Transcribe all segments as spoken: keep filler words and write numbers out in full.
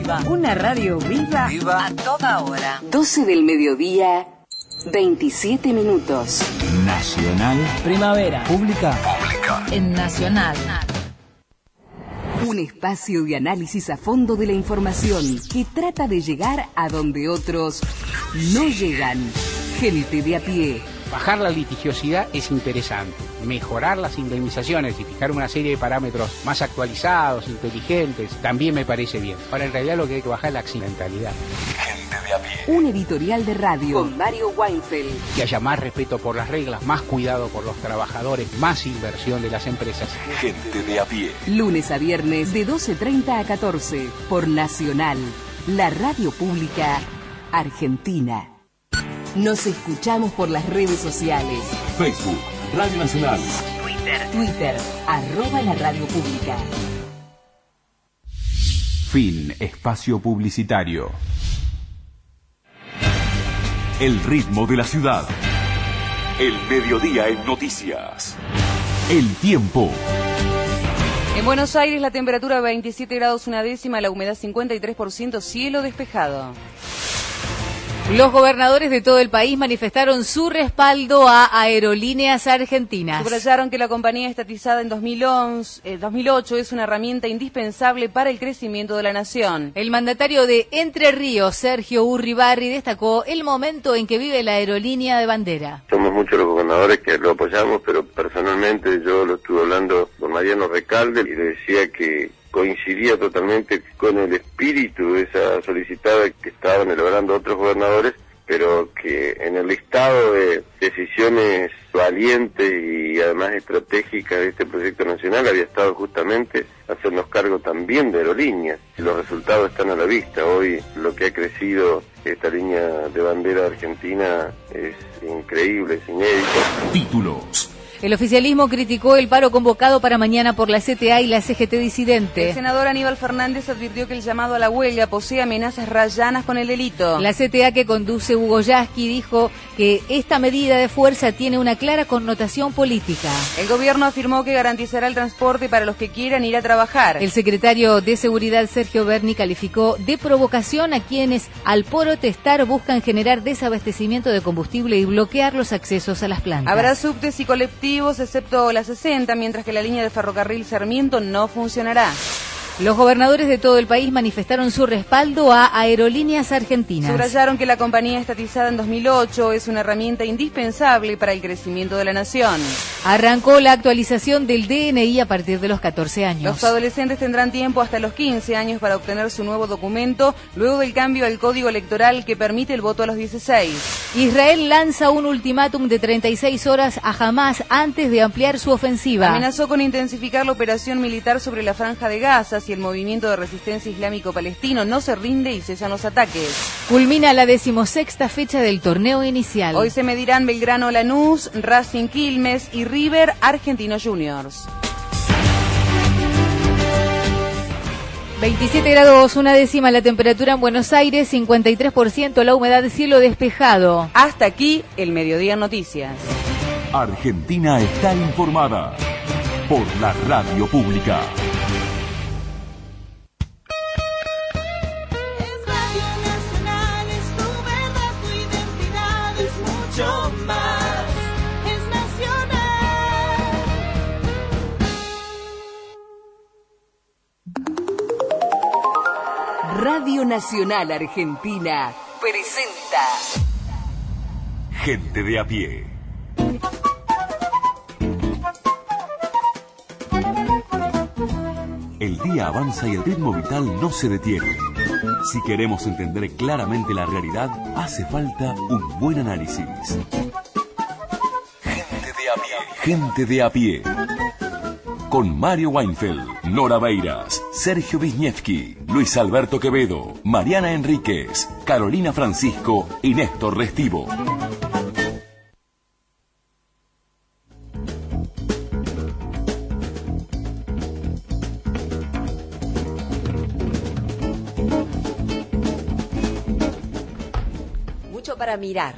Viva. Una radio viva. Viva. A toda hora. doce del mediodía, veintisiete minutos. Nacional. Primavera. Pública. Pública. En Nacional. Un espacio de análisis a fondo de la información que trata de llegar a donde otros no llegan. Gente de a pie. Bajar la litigiosidad es interesante, mejorar las indemnizaciones y fijar una serie de parámetros más actualizados, inteligentes, también me parece bien. Ahora, en realidad lo que hay que bajar es la accidentalidad. Gente de a pie. Un editorial de radio con Mario Weinfeld. Que haya más respeto por las reglas, más cuidado por los trabajadores, más inversión de las empresas. Gente de a pie. Lunes a viernes de doce treinta a catorce por Nacional, la radio pública argentina. Nos escuchamos por las redes sociales. Facebook, Radio Nacional. Twitter, Twitter, arroba la radio pública. Fin espacio publicitario. El ritmo de la ciudad. El mediodía en noticias. El tiempo. En Buenos Aires la temperatura veintisiete grados una décima, la humedad cincuenta y tres por ciento, cielo despejado. Los gobernadores de todo el país manifestaron su respaldo a Aerolíneas Argentinas. Subrayaron que la compañía estatizada en dos mil once, eh, dos mil ocho es una herramienta indispensable para el crecimiento de la nación. El mandatario de Entre Ríos, Sergio Urribarri, destacó el momento en que vive la aerolínea de bandera. Somos muchos los gobernadores que lo apoyamos, pero personalmente yo lo estuve hablando con Mariano Recalde y le decía que coincidía totalmente con el espíritu de esa solicitada que estaban elaborando otros gobernadores, pero que en el listado de decisiones valientes y además estratégicas de este proyecto nacional había estado justamente hacernos cargo también de aerolíneas. Los resultados están a la vista. Hoy lo que ha crecido esta línea de bandera argentina es increíble, es inédito. Títulos. El oficialismo criticó el paro convocado para mañana por la C T A y la C G T disidente. El senador Aníbal Fernández advirtió que el llamado a la huelga posee amenazas rayanas con el delito. La C T A que conduce Hugo Yasky dijo que esta medida de fuerza tiene una clara connotación política. El gobierno afirmó que garantizará el transporte para los que quieran ir a trabajar. El secretario de Seguridad Sergio Berni calificó de provocación a quienes al protestar buscan generar desabastecimiento de combustible y bloquear los accesos a las plantas. Habrá subtes y colectivos excepto la sesenta, mientras que la línea de ferrocarril Sarmiento no funcionará. Los gobernadores de todo el país manifestaron su respaldo a Aerolíneas Argentinas. Subrayaron que la compañía estatizada en dos mil ocho es una herramienta indispensable para el crecimiento de la nación. Arrancó la actualización del D N I a partir de los catorce años. Los adolescentes tendrán tiempo hasta los quince años para obtener su nuevo documento, luego del cambio al código electoral que permite el voto a los dieciséis. Israel lanza un ultimátum de treinta y seis horas a Hamás antes de ampliar su ofensiva. Amenazó con intensificar la operación militar sobre la Franja de Gaza si el movimiento de resistencia islámico palestino no se rinde y cesan los ataques. Culmina la decimosexta fecha del torneo inicial. Hoy se medirán Belgrano Lanús, Racing Quilmes y River Argentinos Juniors. veintisiete grados una décima la temperatura en Buenos Aires, cincuenta y tres por ciento la humedad, cielo despejado. Hasta aquí el Mediodía Noticias. Argentina está informada por la radio pública. Radio Nacional Argentina presenta Gente de a pie. El día avanza y el ritmo vital no se detiene. Si queremos entender claramente la realidad, hace falta un buen análisis. Gente de a pie. Gente de a pie. Con Mario Weinfeld, Nora Beiras, Sergio Wisniewski, Luis Alberto Quevedo, Mariana Enríquez, Carolina Francisco y Néstor Restivo. Mucho para mirar.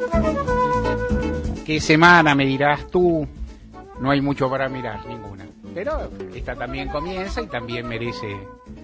¿Qué semana me dirás tú? No hay mucho para mirar, ninguna. Pero esta también comienza y también merece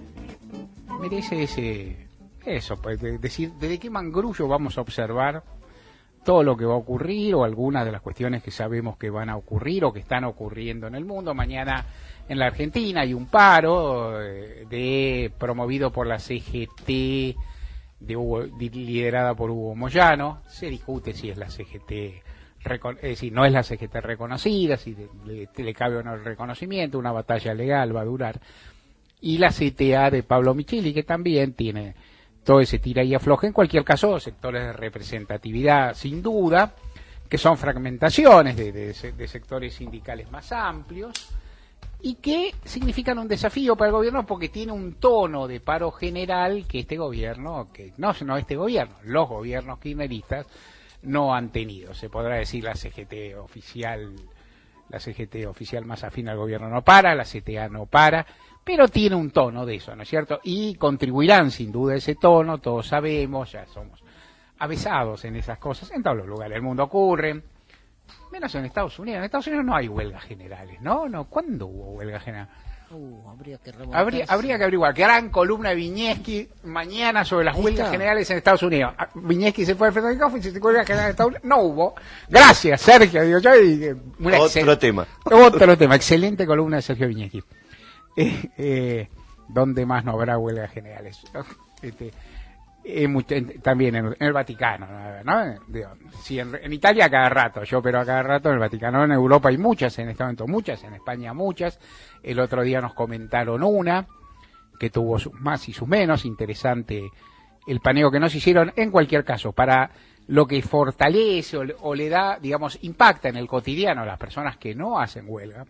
merece ese eso, pues de, decir desde qué mangrullo vamos a observar todo lo que va a ocurrir o algunas de las cuestiones que sabemos que van a ocurrir o que están ocurriendo en el mundo. Mañana en la Argentina hay un paro eh, de promovido por la C G T de Hugo, liderada por Hugo Moyano. Se discute si es la C G T, es decir, no es la C G T reconocida, si le, le, le cabe o no el reconocimiento, una batalla legal va a durar. Y la C T A de Pablo Micheli, que también tiene todo ese tira y afloja. En cualquier caso, sectores de representatividad, sin duda, que son fragmentaciones de, de, de sectores sindicales más amplios y que significan un desafío para el gobierno porque tiene un tono de paro general que este gobierno, que no, no este gobierno, los gobiernos kirchneristas no han tenido. Se podrá decir la C G T oficial, la C G T oficial más afín al gobierno no para, la C T A no para, pero tiene un tono de eso, ¿no es cierto? Y contribuirán sin duda ese tono, todos sabemos, ya somos avesados en esas cosas, en todos los lugares del mundo ocurren, menos en Estados Unidos. En Estados Unidos no hay huelgas generales, ¿no? no ¿Cuándo hubo huelga general? Uh, habría que habría, habría que averiguar. Gran columna de Viñeski mañana sobre las huelgas generales en Estados Unidos. Viñeski se fue al frente del cofre y se huelgas generales en Estados Unidos. No hubo. Gracias, Sergio. Digo yo, y, una otro tema. Otro tema. Excelente columna de Sergio Viñeski. Eh, eh, ¿Dónde más no habrá huelgas generales? Este, eh, mucho, en, también en, en el Vaticano, ¿no? Digo, sí, en, en Italia cada rato, yo pero a cada rato en el Vaticano. En Europa hay muchas en este momento, muchas, en España muchas. El otro día nos comentaron una que tuvo sus más y sus menos. Interesante el paneo que nos hicieron. En cualquier caso, para lo que fortalece o, o le da, digamos, impacta en el cotidiano a las personas que no hacen huelga,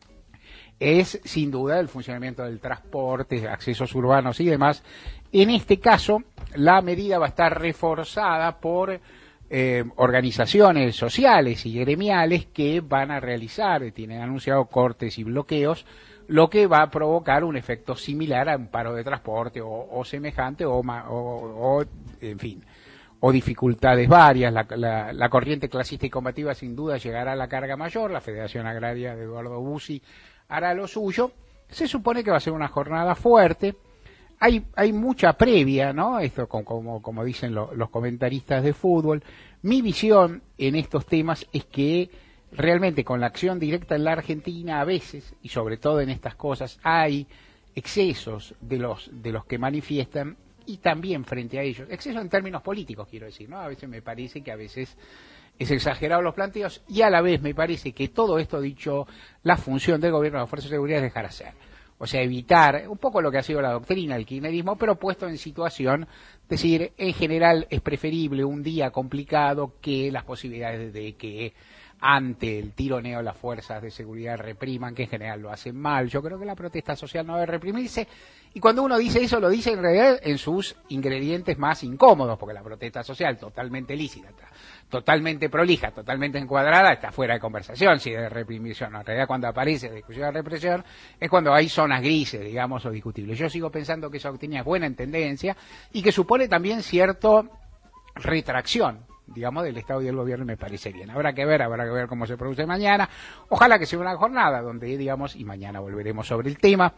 es sin duda el funcionamiento del transporte, accesos urbanos y demás. En este caso, la medida va a estar reforzada por eh, organizaciones sociales y gremiales que van a realizar, tienen anunciado cortes y bloqueos, lo que va a provocar un efecto similar a un paro de transporte o, o semejante, o, o, o, en fin, o dificultades varias. La, la, la corriente clasista y combativa sin duda llegará a la carga mayor. La Federación Agraria de Eduardo Bussi hará lo suyo. Se supone que va a ser una jornada fuerte. Hay, hay mucha previa, ¿no? Esto como, como, como dicen lo, los comentaristas de fútbol. Mi visión en estos temas es que realmente con la acción directa en la Argentina a veces, y sobre todo en estas cosas, hay excesos de los, de los que manifiestan y también frente a ellos. Excesos en términos políticos, quiero decir, ¿no? A veces me parece que a veces es exagerado los planteos y a la vez me parece que todo esto dicho, la función del gobierno de las fuerzas de seguridad es dejar hacer. O sea, evitar un poco lo que ha sido la doctrina del kirchnerismo, pero puesto en situación, decir, en general es preferible un día complicado que las posibilidades de que ante el tironeo las fuerzas de seguridad repriman, que en general lo hacen mal. Yo creo que la protesta social no debe reprimirse, y cuando uno dice eso, lo dice en realidad en sus ingredientes más incómodos, porque la protesta social totalmente lícita, totalmente prolija, totalmente encuadrada, está fuera de conversación si es de reprimición. En realidad, cuando aparece la discusión de represión, es cuando hay zonas grises, digamos, o discutibles. Yo sigo pensando que esa doctrina es buena en tendencia y que supone también cierta retracción, digamos, del Estado y del Gobierno, y me parece bien. Habrá que ver, habrá que ver cómo se produce mañana. Ojalá que sea una jornada donde, digamos, y mañana volveremos sobre el tema,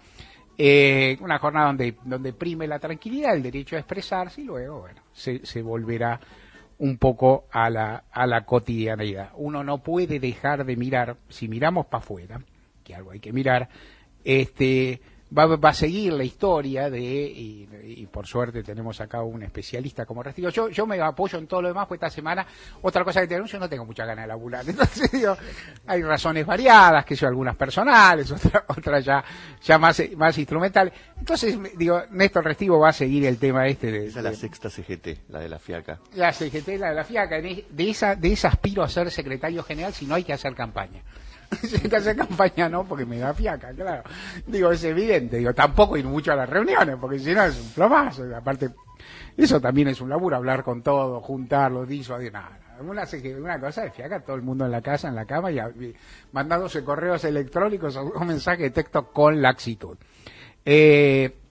eh, una jornada donde, donde prime la tranquilidad, el derecho a expresarse, y luego, bueno, se, se volverá un poco a la, a la cotidianeidad. Uno no puede dejar de mirar, si miramos para afuera, que algo hay que mirar, este... Va, va a seguir la historia de, y, y por suerte tenemos acá un especialista como Restivo. Yo, yo me apoyo en todo lo demás, pues esta semana, otra cosa que te anuncio, no tengo mucha ganas de laburar. Entonces, digo, hay razones variadas, que son algunas personales, otras otra ya, ya más, más instrumentales. Entonces, digo, Néstor Restivo va a seguir el tema este de... Esa es la sexta C G T, la de la Fiaca. La C G T, la de la Fiaca. De esa, de esa aspiro a ser secretario general si no hay que hacer campaña. Si hay que hacer campaña no, porque me da fiaca, claro. Digo, es evidente, digo, tampoco ir mucho a las reuniones, porque si no es un plomazo. Aparte, eso también es un laburo, hablar con todo, juntarlo, disuadir, nada. Una, una cosa de fiaca, todo el mundo en la casa, en la cama, y, y mandándose correos electrónicos o un mensaje de texto con laxitud. Eh,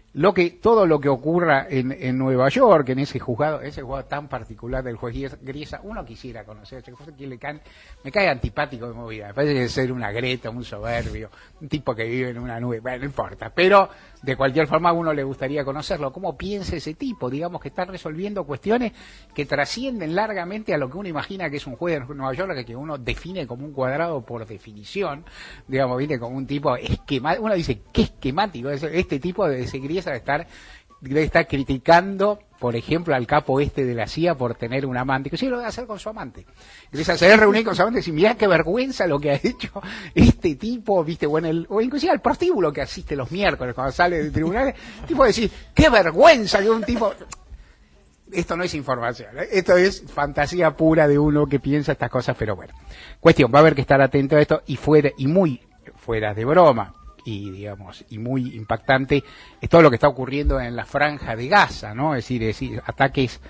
lo que todo lo que ocurra en, en Nueva York, en ese juzgado, ese juzgado tan particular del juez Griesa, uno quisiera conocer, le cae, me cae antipático de movida, me parece que ser una greta, un soberbio, un tipo que vive en una nube, bueno, no importa, pero de cualquier forma a uno le gustaría conocerlo, cómo piensa ese tipo, digamos que está resolviendo cuestiones que trascienden largamente a lo que uno imagina que es un juez de Nueva York, que uno define como un cuadrado por definición, digamos, viene como un tipo esquemático, uno dice, ¿qué esquemático? Este tipo de ese Griesa de estar de estar criticando, por ejemplo, al capo este de la C I A por tener un amante, que sí lo debe hacer con su amante. Griesa se debe reunir con su amante y decir, mirá qué vergüenza lo que ha hecho este tipo, viste, o, en el, o inclusive al prostíbulo que asiste los miércoles cuando sale del tribunal, tipo decir, qué vergüenza que un tipo... Esto no es información, ¿eh? Esto es fantasía pura de uno que piensa estas cosas, pero bueno. Cuestión, va a haber que estar atento a esto y fuera, y muy fuera de broma. Y digamos y muy impactante es todo lo que está ocurriendo en la franja de Gaza, ¿no? Es decir, es decir ataques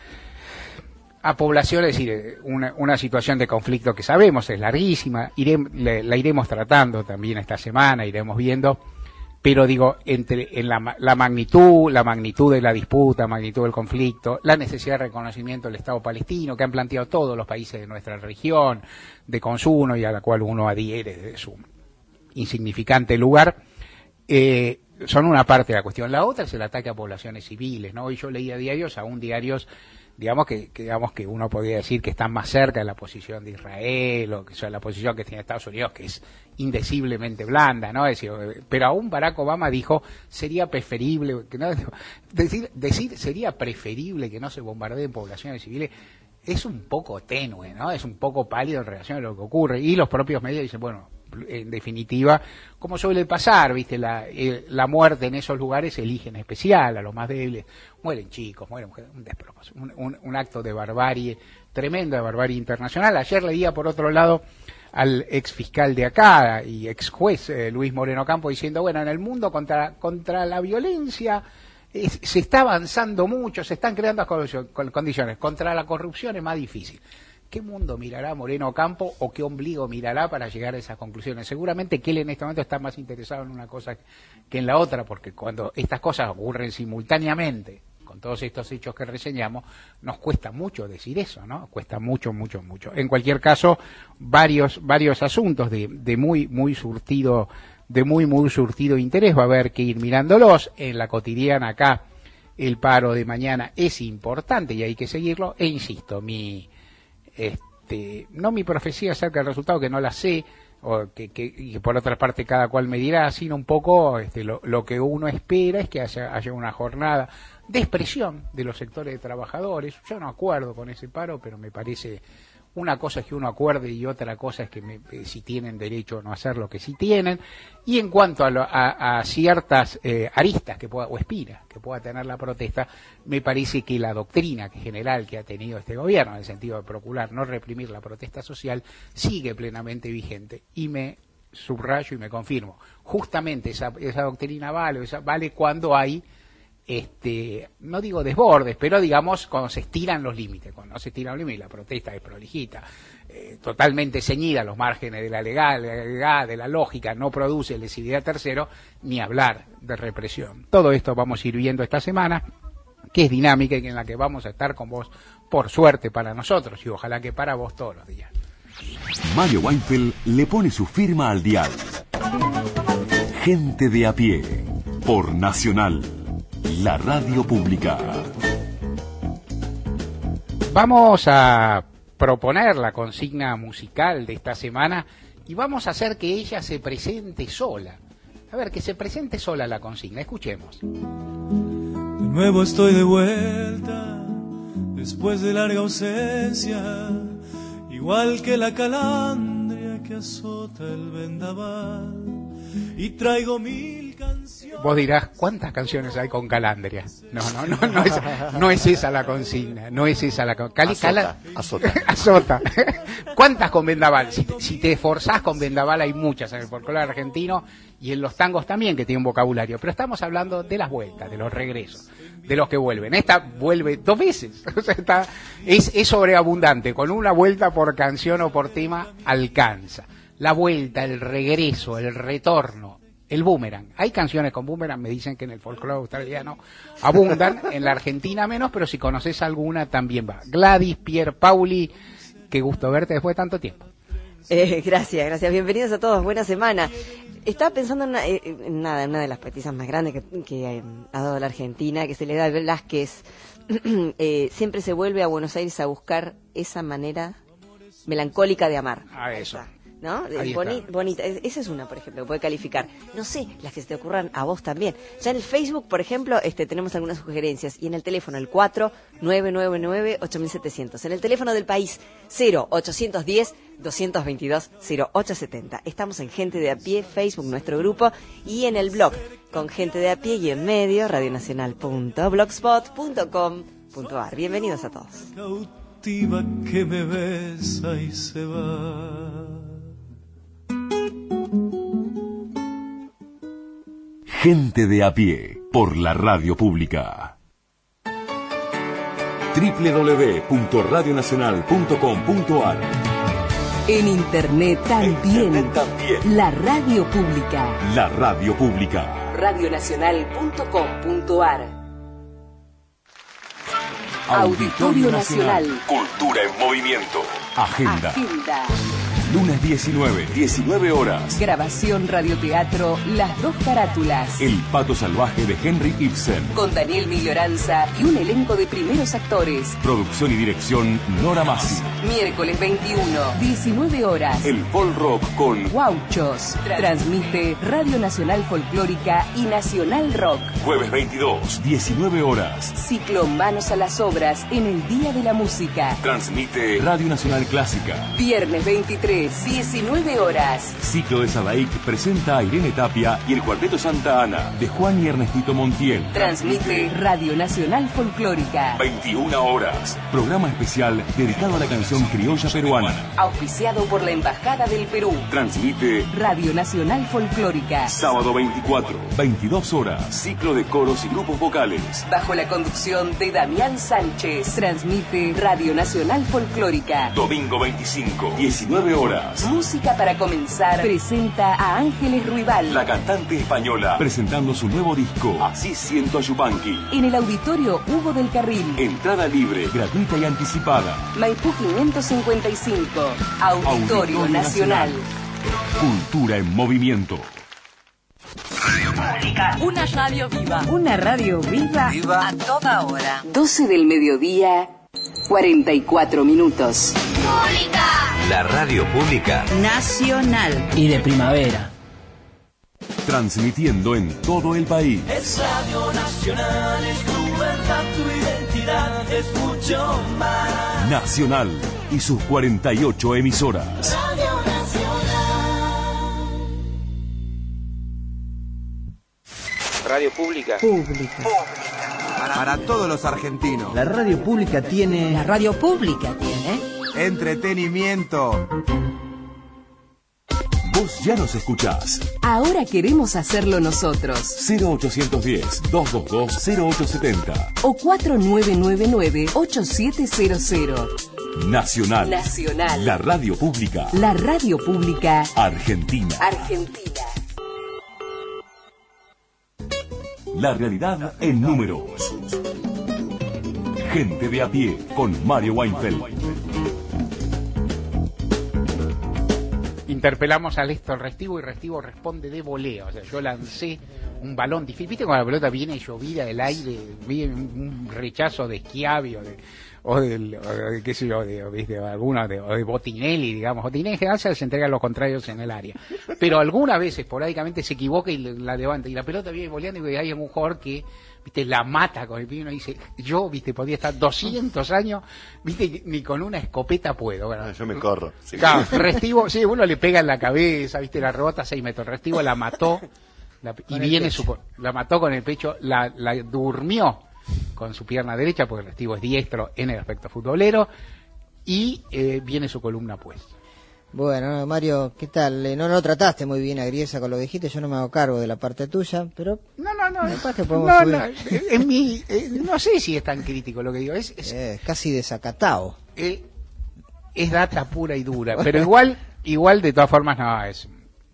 a poblaciones, es decir, una, una situación de conflicto que sabemos es larguísima, ire, la, la iremos tratando también esta semana, iremos viendo, pero digo, entre en la, la magnitud, la magnitud de la disputa, magnitud del conflicto, la necesidad de reconocimiento del Estado palestino que han planteado todos los países de nuestra región, de consumo y a la cual uno adhiere de su insignificante lugar, eh, son una parte de la cuestión. La otra es el ataque a poblaciones civiles, ¿no? Hoy yo leía diarios, aún diarios, digamos que, que digamos que uno podría decir que están más cerca de la posición de Israel, o que sea la posición que tiene Estados Unidos, que es indeciblemente blanda, ¿no? Es decir, pero aún Barack Obama dijo, sería preferible, que no, decir, decir sería preferible que no se bombardeen poblaciones civiles, es un poco tenue, ¿no? Es un poco pálido en relación a lo que ocurre. Y los propios medios dicen, bueno, en definitiva, como suele pasar, viste, la, eh, la muerte en esos lugares elige en especial a los más débiles, mueren chicos, mueren mujeres, un despropósito, un, un, un acto de barbarie, tremenda de barbarie internacional. Ayer leía por otro lado al ex fiscal de acá y ex juez eh, Luis Moreno Campo diciendo, bueno, en el mundo contra, contra la violencia es, se está avanzando mucho, se están creando condiciones, contra la corrupción es más difícil. ¿Qué mundo mirará Moreno Campo o qué ombligo mirará para llegar a esas conclusiones? Seguramente que él en este momento está más interesado en una cosa que en la otra, porque cuando estas cosas ocurren simultáneamente, con todos estos hechos que reseñamos, nos cuesta mucho decir eso, ¿no? Cuesta mucho, mucho, mucho. En cualquier caso, varios, varios asuntos de, de muy, muy surtido, de muy, muy surtido interés, va a haber que ir mirándolos. En la cotidiana acá, el paro de mañana es importante y hay que seguirlo, e insisto, mi... Este, no mi profecía acerca del resultado, que no la sé, o que, que, y que por otra parte cada cual me dirá, sino un poco este, lo, lo que uno espera es que haya, haya una jornada de expresión de los sectores de trabajadores. Yo no acuerdo con ese paro, pero me parece, una cosa es que uno acuerde y otra cosa es que me, eh, si tienen derecho o no hacer lo que sí tienen. Y en cuanto a, lo, a, a ciertas eh, aristas que pueda, o espinas que pueda tener la protesta, me parece que la doctrina general que ha tenido este gobierno, en el sentido de procurar no reprimir la protesta social, sigue plenamente vigente. Y me subrayo y me confirmo, justamente esa, esa doctrina vale, esa, vale cuando hay, este, no digo desbordes, pero digamos cuando se estiran los límites. Cuando no se estiran los límites, la protesta es prolijita, eh, totalmente ceñida a los márgenes de la legalidad, de la lógica, no produce lesividad tercero, ni hablar de represión. Todo esto vamos a ir viendo esta semana, que es dinámica y en la que vamos a estar con vos, por suerte para nosotros, y ojalá que para vos todos los días. Mario Weinfeld le pone su firma al dial. Gente de a pie, por Nacional, la radio pública. Vamos a proponer la consigna musical de esta semana y vamos a hacer que ella se presente sola. A ver, que se presente sola la consigna. Escuchemos. De nuevo estoy de vuelta, después de larga ausencia, igual que la calandria que azota el vendaval, y traigo mil canciones. Vos dirás, ¿cuántas canciones hay con calandria? No, no, no, no es, no es esa la consigna, no es esa la consigna. Azota, azota. Azota. ¿Cuántas con vendaval? Si, si te esforzás con vendaval hay muchas en el folclore argentino y en los tangos también, que tienen vocabulario, pero estamos hablando de las vueltas, de los regresos, de los que vuelven. Esta vuelve dos veces, o sea, está, es, es sobreabundante, con una vuelta por canción o por tema alcanza. La vuelta, el regreso, el retorno, el boomerang. Hay canciones con boomerang, me dicen que en el folclore australiano abundan, en la Argentina menos, pero si conoces alguna también va. Gladys, Pier Pauli, qué gusto verte después de tanto tiempo. Eh, gracias, gracias. Bienvenidos a todos. Buena semana. Estaba pensando en, una, en nada, en una de las petizas más grandes que, que eh, ha dado la Argentina, que se le da a Velázquez. eh, siempre se vuelve a Buenos Aires a buscar esa manera melancólica de amar. A eso. ¿No? Boni, bonita. Esa es una, por ejemplo, que puede calificar. No sé, las que se te ocurran a vos también. Ya en el Facebook, por ejemplo, este, tenemos algunas sugerencias. Y en el teléfono, el cuatro nueve nueve nueve ocho siete cero cero. En el teléfono del país, cero ochocientos diez doscientos veintidós cero ocho setenta. Estamos en Gente de a Pie, Facebook, nuestro grupo. Y en el blog, con Gente de a Pie y en medio, radionacional punto blogspot punto com punto ar. Bienvenidos a todos. Cautiva que me besa y se va. Gente de a pie, por la radio pública. doble u doble u doble u punto radio nacional punto com punto ar. En internet también. Internet también. La radio pública. La radio pública. radio nacional punto com punto ar. Auditorio Nacional. Cultura en movimiento. Agenda. Agenda. Lunes diecinueve, diecinueve horas. Grabación radioteatro Las Dos Carátulas. El pato salvaje de Henry Ibsen. Con Daniel Miglioranza y un elenco de primeros actores. Producción y dirección Nora Massi. Miércoles veintiuno, diecinueve horas. El folk rock con Guauchos. Transmite Radio Nacional Folclórica y Nacional Rock. Jueves veintidós, diecinueve horas. Ciclo Manos a las Obras en el Día de la Música. Transmite Radio Nacional Clásica. Viernes veintitrés, diecinueve horas. Ciclo de Sadaic presenta a Irene Tapia y el Cuarteto Santa Ana de Juan y Ernestito Montiel. Transmite Radio Nacional Folclórica. veintiuna horas. Programa especial dedicado a la canción criolla peruana. Auspiciado por la Embajada del Perú. Transmite Radio Nacional Folclórica. Sábado veinticuatro, veintidós horas. Ciclo de coros y grupos vocales. Bajo la conducción de Damián Sánchez. Transmite Radio Nacional Folclórica. Domingo veinticinco, diecinueve horas. Música para comenzar presenta a Ángeles Ruibal. La cantante española presentando su nuevo disco Así siento a Yupanqui. En el auditorio Hugo del Carril. Entrada libre, gratuita y anticipada. Maipú quinientos cincuenta y cinco. Auditorio, Auditorio Nacional. Nacional. Cultura en movimiento. Radio Pública. Una radio viva. Una radio viva. Viva a toda hora. doce del mediodía, cuarenta y cuatro minutos. Pública. La radio pública Nacional y de primavera. Transmitiendo en todo el país. Es Radio Nacional, es tu verdad, tu identidad, es mucho más. Nacional y sus cuarenta y ocho emisoras. Radio Nacional. Radio Pública. Pública. Para, para todos los argentinos. La radio pública tiene... La radio pública tiene... Entretenimiento. Vos ya nos escuchás. Ahora queremos hacerlo nosotros. cero ochocientos diez, doscientos veintidós, cero ocho setenta. O cuatro nueve nueve nueve, ocho siete cero cero. Nacional. Nacional. La radio pública. La radio pública. Argentina. Argentina. La realidad en números. Gente de a pie con Mario Weinfeld. Interpelamos a Néstor Restivo y Restivo responde de voleo. O sea, yo lancé un balón difícil. ¿Viste cuando la pelota viene llovida del aire? Viene un rechazo de Schiavi o de, o de, o de qué sé yo, de, ¿viste? de alguna de, o de Botinelli, digamos. Botinelli en general se entrega a los contrarios en el área. Pero algunas veces, esporádicamente, se equivoca y la levanta. Y la pelota viene voleando y hay un jugador que... ¿Viste? La mata con el pie y dice, yo, viste, podía estar doscientos años, viste, ni con una escopeta puedo. Bueno, no, yo me corro. Sí. Claro, Restivo, sí, uno le pega en la cabeza, viste, la rebota seis metros. Restivo la mató, la, y viene su, la mató con el pecho, la, la durmió con su pierna derecha, porque Restivo es diestro en el aspecto futbolero, y eh, viene su columna puesta. Bueno, Mario, ¿qué tal? No no trataste muy bien a Griesa con lo que dijiste, yo no me hago cargo de la parte tuya, pero... No, no, no, capaz que podemos no, subir. no, en mi, eh, no sé si es tan crítico lo que digo, es... es eh, casi desacatado. Eh, es data pura y dura, pero igual, igual de todas formas, no, es...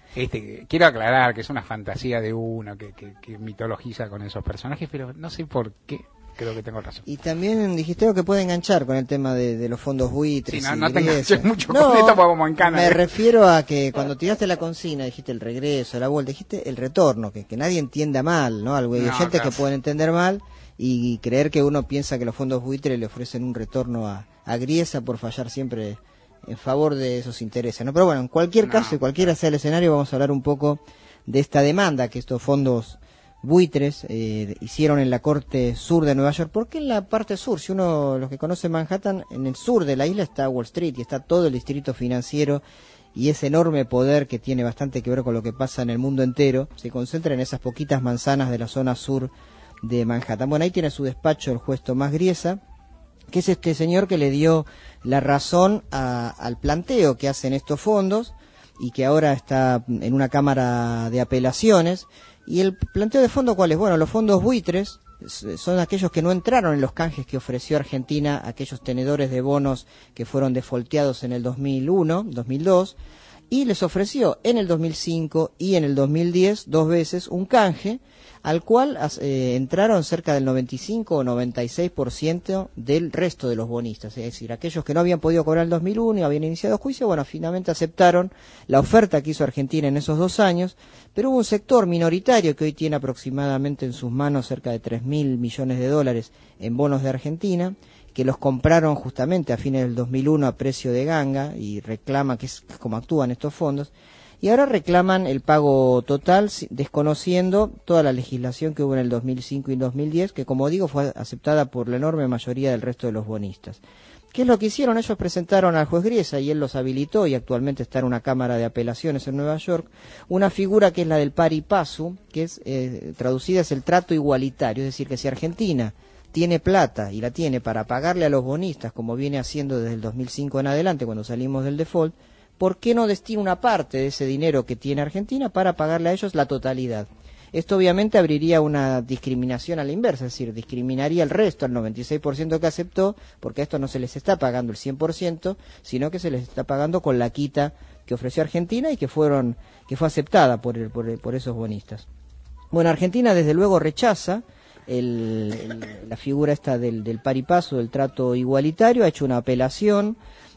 Este, quiero aclarar que es una fantasía de uno que, que, que mitologiza con esos personajes, pero no sé por qué. Creo que tengo razón. Y también dijiste algo que puede enganchar con el tema de, de los fondos buitres. Sí, no, y no te eso. enganches mucho no, con esto, porque vamos en cana. Me refiero a que cuando tiraste la consigna, dijiste el regreso, la vuelta, dijiste el retorno, que, que nadie entienda mal, ¿no? Algo hay No, oyentes claro. que pueden entender mal y creer que uno piensa que los fondos buitres le ofrecen un retorno a, a Griesa por fallar siempre en favor de esos intereses, ¿no? Pero bueno, en cualquier No, caso y cualquiera sea el escenario, vamos a hablar un poco de esta demanda que estos fondos buitres eh, hicieron en la corte sur de Nueva York. ¿Por qué en la parte sur? Si uno, los que conocen Manhattan, en el sur de la isla está Wall Street y está todo el distrito financiero y ese enorme poder que tiene bastante que ver con lo que pasa en el mundo entero, se concentra en esas poquitas manzanas de la zona sur de Manhattan. Bueno, ahí tiene su despacho el juez Tomás Griesa, que es este señor que le dio la razón a, al planteo que hacen estos fondos y que ahora está en una cámara de apelaciones. Y el planteo de fondo, ¿cuál es? Bueno, los fondos buitres son aquellos que no entraron en los canjes que ofreció Argentina, aquellos tenedores de bonos que fueron defolteados en el dos mil uno, dos mil dos, y les ofreció en el dos mil cinco y en el dos mil diez dos veces un canje al cual eh, entraron cerca del noventa y cinco o noventa y seis por ciento del resto de los bonistas, es decir, aquellos que no habían podido cobrar el dos mil uno y habían iniciado juicio, bueno, finalmente aceptaron la oferta que hizo Argentina en esos dos años, pero hubo un sector minoritario que hoy tiene aproximadamente en sus manos cerca de tres mil millones de dólares en bonos de Argentina, que los compraron justamente a fines del dos mil uno a precio de ganga y reclama que es como actúan estos fondos. Y ahora reclaman el pago total, desconociendo toda la legislación que hubo en el dos mil cinco y dos mil diez, que como digo fue aceptada por la enorme mayoría del resto de los bonistas. ¿Qué es lo que hicieron? Ellos presentaron al juez Griesa y él los habilitó y actualmente está en una cámara de apelaciones en Nueva York, una figura que es la del pari passu, que es eh, traducida es el trato igualitario, es decir, que si Argentina tiene plata y la tiene para pagarle a los bonistas, como viene haciendo desde el dos mil cinco en adelante cuando salimos del default, ¿por qué no destina una parte de ese dinero que tiene Argentina para pagarle a ellos la totalidad? Esto obviamente abriría una discriminación a la inversa, es decir, discriminaría el resto, al noventa y seis por ciento que aceptó, porque a esto no se les está pagando el cien por ciento, sino que se les está pagando con la quita que ofreció Argentina y que fueron que fue aceptada por, el, por, el, por esos bonistas. Bueno, Argentina desde luego rechaza el, el, la figura esta del, del pari passu, del trato igualitario, ha hecho una apelación.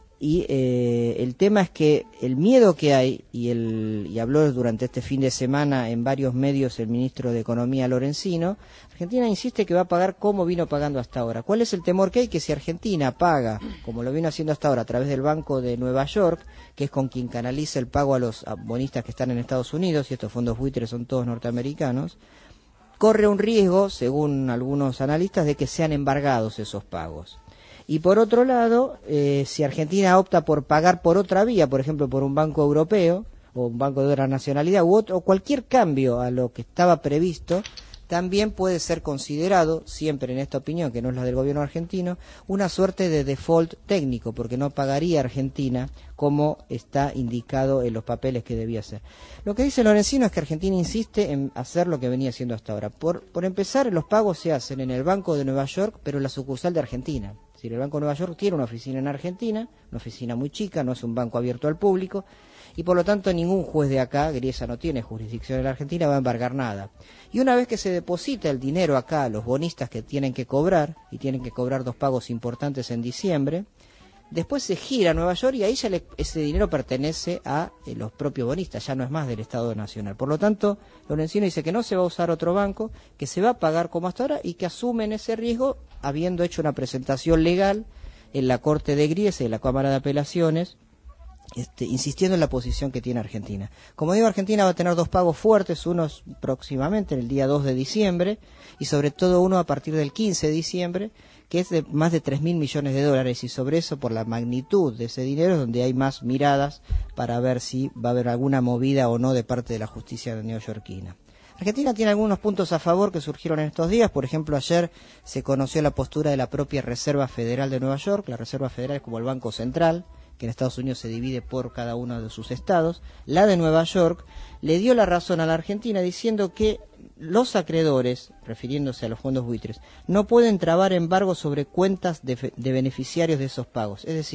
Y eh, el tema es que el miedo que hay, y, el, y habló durante este fin de semana en varios medios el ministro de Economía Lorenzino, Argentina insiste que va a pagar como vino pagando hasta ahora. ¿Cuál es el temor que hay? Que si Argentina paga, como lo vino haciendo hasta ahora, a través del Banco de Nueva York, que es con quien canaliza el pago a los bonistas que están en Estados Unidos, y estos fondos buitres son todos norteamericanos, corre un riesgo, según algunos analistas, de que sean embargados esos pagos. Y por otro lado, eh, si Argentina opta por pagar por otra vía, por ejemplo por un banco europeo o un banco de otra nacionalidad u otro, o cualquier cambio a lo que estaba previsto, también puede ser considerado, siempre en esta opinión que no es la del gobierno argentino, una suerte de default técnico, porque no pagaría Argentina como está indicado en los papeles que debía hacer. Lo que dice Lorenzino es que Argentina insiste en hacer lo que venía haciendo hasta ahora. Por, por empezar, los pagos se hacen en el Banco de Nueva York, pero en la sucursal de Argentina. Es decir, el Banco de Nueva York tiene una oficina en Argentina, una oficina muy chica, no es un banco abierto al público, y por lo tanto ningún juez de acá, Griesa no tiene jurisdicción en la Argentina, va a embargar nada. Y una vez que se deposita el dinero acá a los bonistas que tienen que cobrar, y tienen que cobrar dos pagos importantes en diciembre, después se gira a Nueva York y ahí ya le, ese dinero pertenece a eh, los propios bonistas, ya no es más del Estado Nacional. Por lo tanto, Lorenzino dice que no se va a usar otro banco, que se va a pagar como hasta ahora y que asumen ese riesgo habiendo hecho una presentación legal en la Corte de Griesa y en la Cámara de Apelaciones, Este, insistiendo en la posición que tiene Argentina. Como digo, Argentina va a tener dos pagos fuertes, uno próximamente, en el día dos de diciembre, y sobre todo uno a partir del quince de diciembre, que es de más de tres mil millones de dólares, y sobre eso, por la magnitud de ese dinero, es donde hay más miradas para ver si va a haber alguna movida o no de parte de la justicia neoyorquina. Argentina tiene algunos puntos a favor que surgieron en estos días. Por ejemplo, ayer se conoció la postura de la propia Reserva Federal de Nueva York. La Reserva Federal es como el Banco Central, que en Estados Unidos se divide por cada uno de sus estados. La de Nueva York le dio la razón a la Argentina diciendo que los acreedores, refiriéndose a los fondos buitres, no pueden trabar embargos sobre cuentas de, de beneficiarios de esos pagos. Es decir,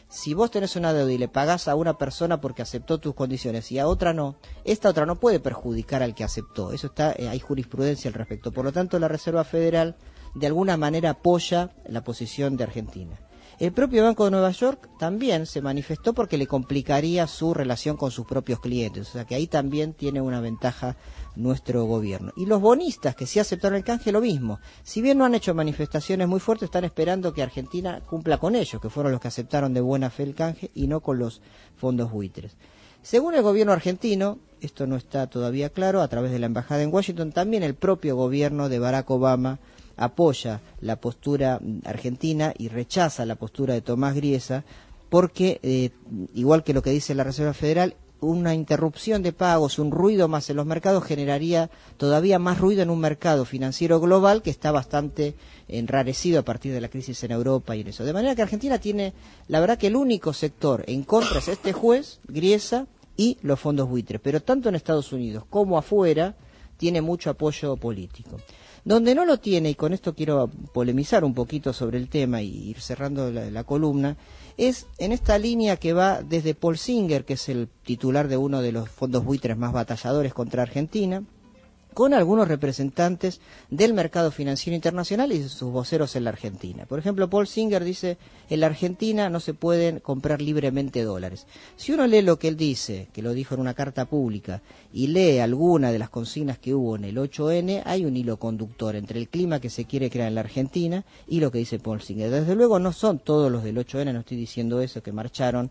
Si vos tenés una deuda y le pagás a una persona porque aceptó tus condiciones y a otra no, esta otra no puede perjudicar al que aceptó. Eso está, eh, hay jurisprudencia al respecto. Por lo tanto, la Reserva Federal de alguna manera apoya la posición de Argentina. El propio Banco de Nueva York también se manifestó porque le complicaría su relación con sus propios clientes, o sea que ahí también tiene una ventaja nuestro gobierno. Y los bonistas que sí aceptaron el canje, lo mismo. Si bien no han hecho manifestaciones muy fuertes, están esperando que Argentina cumpla con ellos, que fueron los que aceptaron de buena fe el canje y no con los fondos buitres. Según el gobierno argentino, esto no está todavía claro, a través de la embajada en Washington, también el propio gobierno de Barack Obama apoya la postura argentina y rechaza la postura de Tomás Griesa porque, eh, igual que lo que dice la Reserva Federal, una interrupción de pagos, un ruido más en los mercados generaría todavía más ruido en un mercado financiero global que está bastante enrarecido a partir de la crisis en Europa y en eso. De manera que Argentina tiene, la verdad que el único sector en contra es este juez, Griesa, y los fondos buitres, pero tanto en Estados Unidos como afuera tiene mucho apoyo político. Donde no lo tiene, y con esto quiero polemizar un poquito sobre el tema y ir cerrando la, la columna, es en esta línea que va desde Paul Singer, que es el titular de uno de los fondos buitres más batalladores contra Argentina, con algunos representantes del mercado financiero internacional y sus voceros en la Argentina. Por ejemplo, Paul Singer dice, en la Argentina no se pueden comprar libremente dólares. Si uno lee lo que él dice, que lo dijo en una carta pública, y lee alguna de las consignas que hubo en el ocho ene, hay un hilo conductor entre el clima que se quiere crear en la Argentina y lo que dice Paul Singer. Desde luego no son todos los del ocho ene, no estoy diciendo eso, que marcharon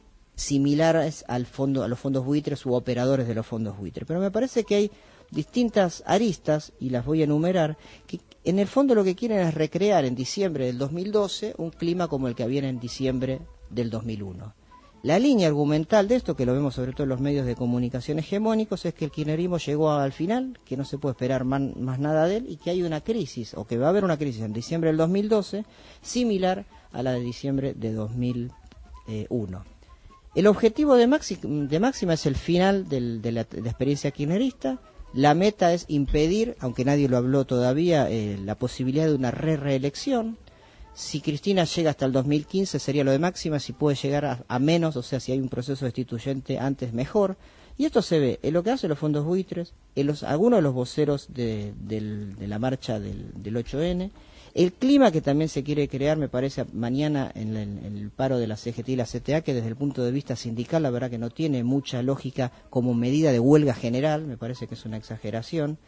similares al fondo, a los fondos buitres u operadores de los fondos buitres, pero me parece que hay distintas aristas, y las voy a enumerar, que en el fondo lo que quieren es recrear en diciembre del dos mil doce un clima como el que había en diciembre del dos mil uno. La línea argumental de esto, que lo vemos sobre todo en los medios de comunicación hegemónicos, es que el kirchnerismo llegó al final, que no se puede esperar man, más nada de él, y que hay una crisis, o que va a haber una crisis en diciembre del dos mil doce, similar a la de diciembre de dos mil uno. El objetivo de, Maxi, de Máxima es el final del, de, la, de la experiencia kirchnerista. La meta es impedir, aunque nadie lo habló todavía, eh, la posibilidad de una re-reelección. Si Cristina llega hasta el dos mil quince sería lo de Máxima, si puede llegar a, a menos, o sea, si hay un proceso destituyente antes, mejor. Y esto se ve en lo que hacen los fondos buitres, en los, algunos de los voceros de, del, de la marcha del, del ocho ene, el clima que también se quiere crear, me parece, mañana en, la, en el paro de la ce ge te y la ce te a, que desde el punto de vista sindical, la verdad que no tiene mucha lógica como medida de huelga general, me parece que es una exageración.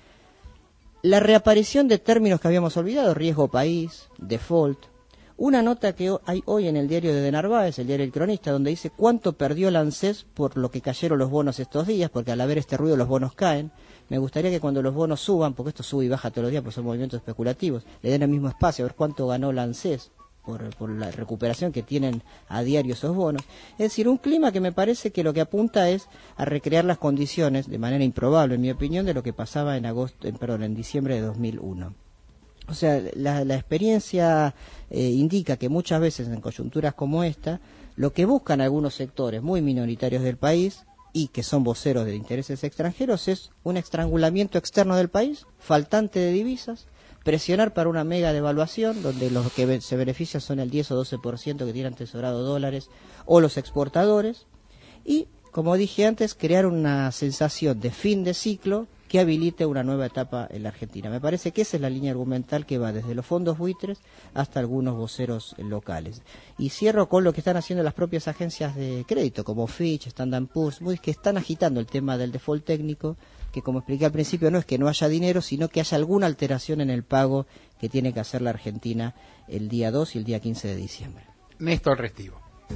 La reaparición de términos que habíamos olvidado, riesgo país, default. Una nota que hay hoy en el diario de, de Narváez, el diario El Cronista, donde dice cuánto perdió el ANSES por lo que cayeron los bonos estos días, porque al haber este ruido los bonos caen. Me gustaría que cuando los bonos suban, porque esto sube y baja todos los días, porque son movimientos especulativos, le den el mismo espacio, a ver cuánto ganó la ANSES por, por la recuperación que tienen a diario esos bonos. Es decir, un clima que me parece que lo que apunta es a recrear las condiciones, de manera improbable en mi opinión, de lo que pasaba en agosto, en, perdón, en diciembre de dos mil uno. O sea, la, la experiencia eh, indica que muchas veces en coyunturas como esta, lo que buscan algunos sectores muy minoritarios del país y que son voceros de intereses extranjeros es un estrangulamiento externo del país, faltante de divisas, presionar para una mega devaluación, donde los que se benefician son el diez o doce por ciento que tienen atesorado dólares o los exportadores, y, como dije antes, crear una sensación de fin de ciclo que habilite una nueva etapa en la Argentina. Me parece que esa es la línea argumental que va desde los fondos buitres hasta algunos voceros locales. Y cierro con lo que están haciendo las propias agencias de crédito, como Fitch, Standard and Poor's, Moody's, que están agitando el tema del default técnico, que como expliqué al principio no es que no haya dinero, sino que haya alguna alteración en el pago que tiene que hacer la Argentina el día dos y el día quince de diciembre. Néstor Restivo.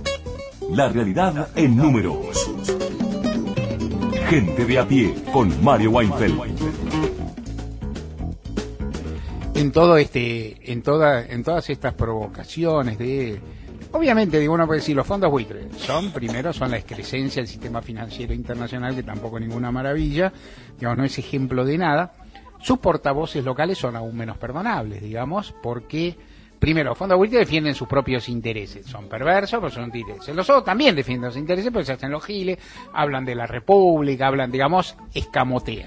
La realidad en números. Gente de a pie, con Mario Weinfeld. En todo este, en toda, en todas estas provocaciones de, obviamente, digo, uno puede decir, los fondos buitres son, primero, son la excrescencia del sistema financiero internacional, que tampoco es ninguna maravilla, digamos, no es ejemplo de nada. Sus portavoces locales son aún menos perdonables, digamos, porque primero, los fondos buitres defienden sus propios intereses, son perversos, pero son intereses. Los otros también defienden los intereses, pero se hacen los giles, hablan de la República, hablan, digamos, escamotean.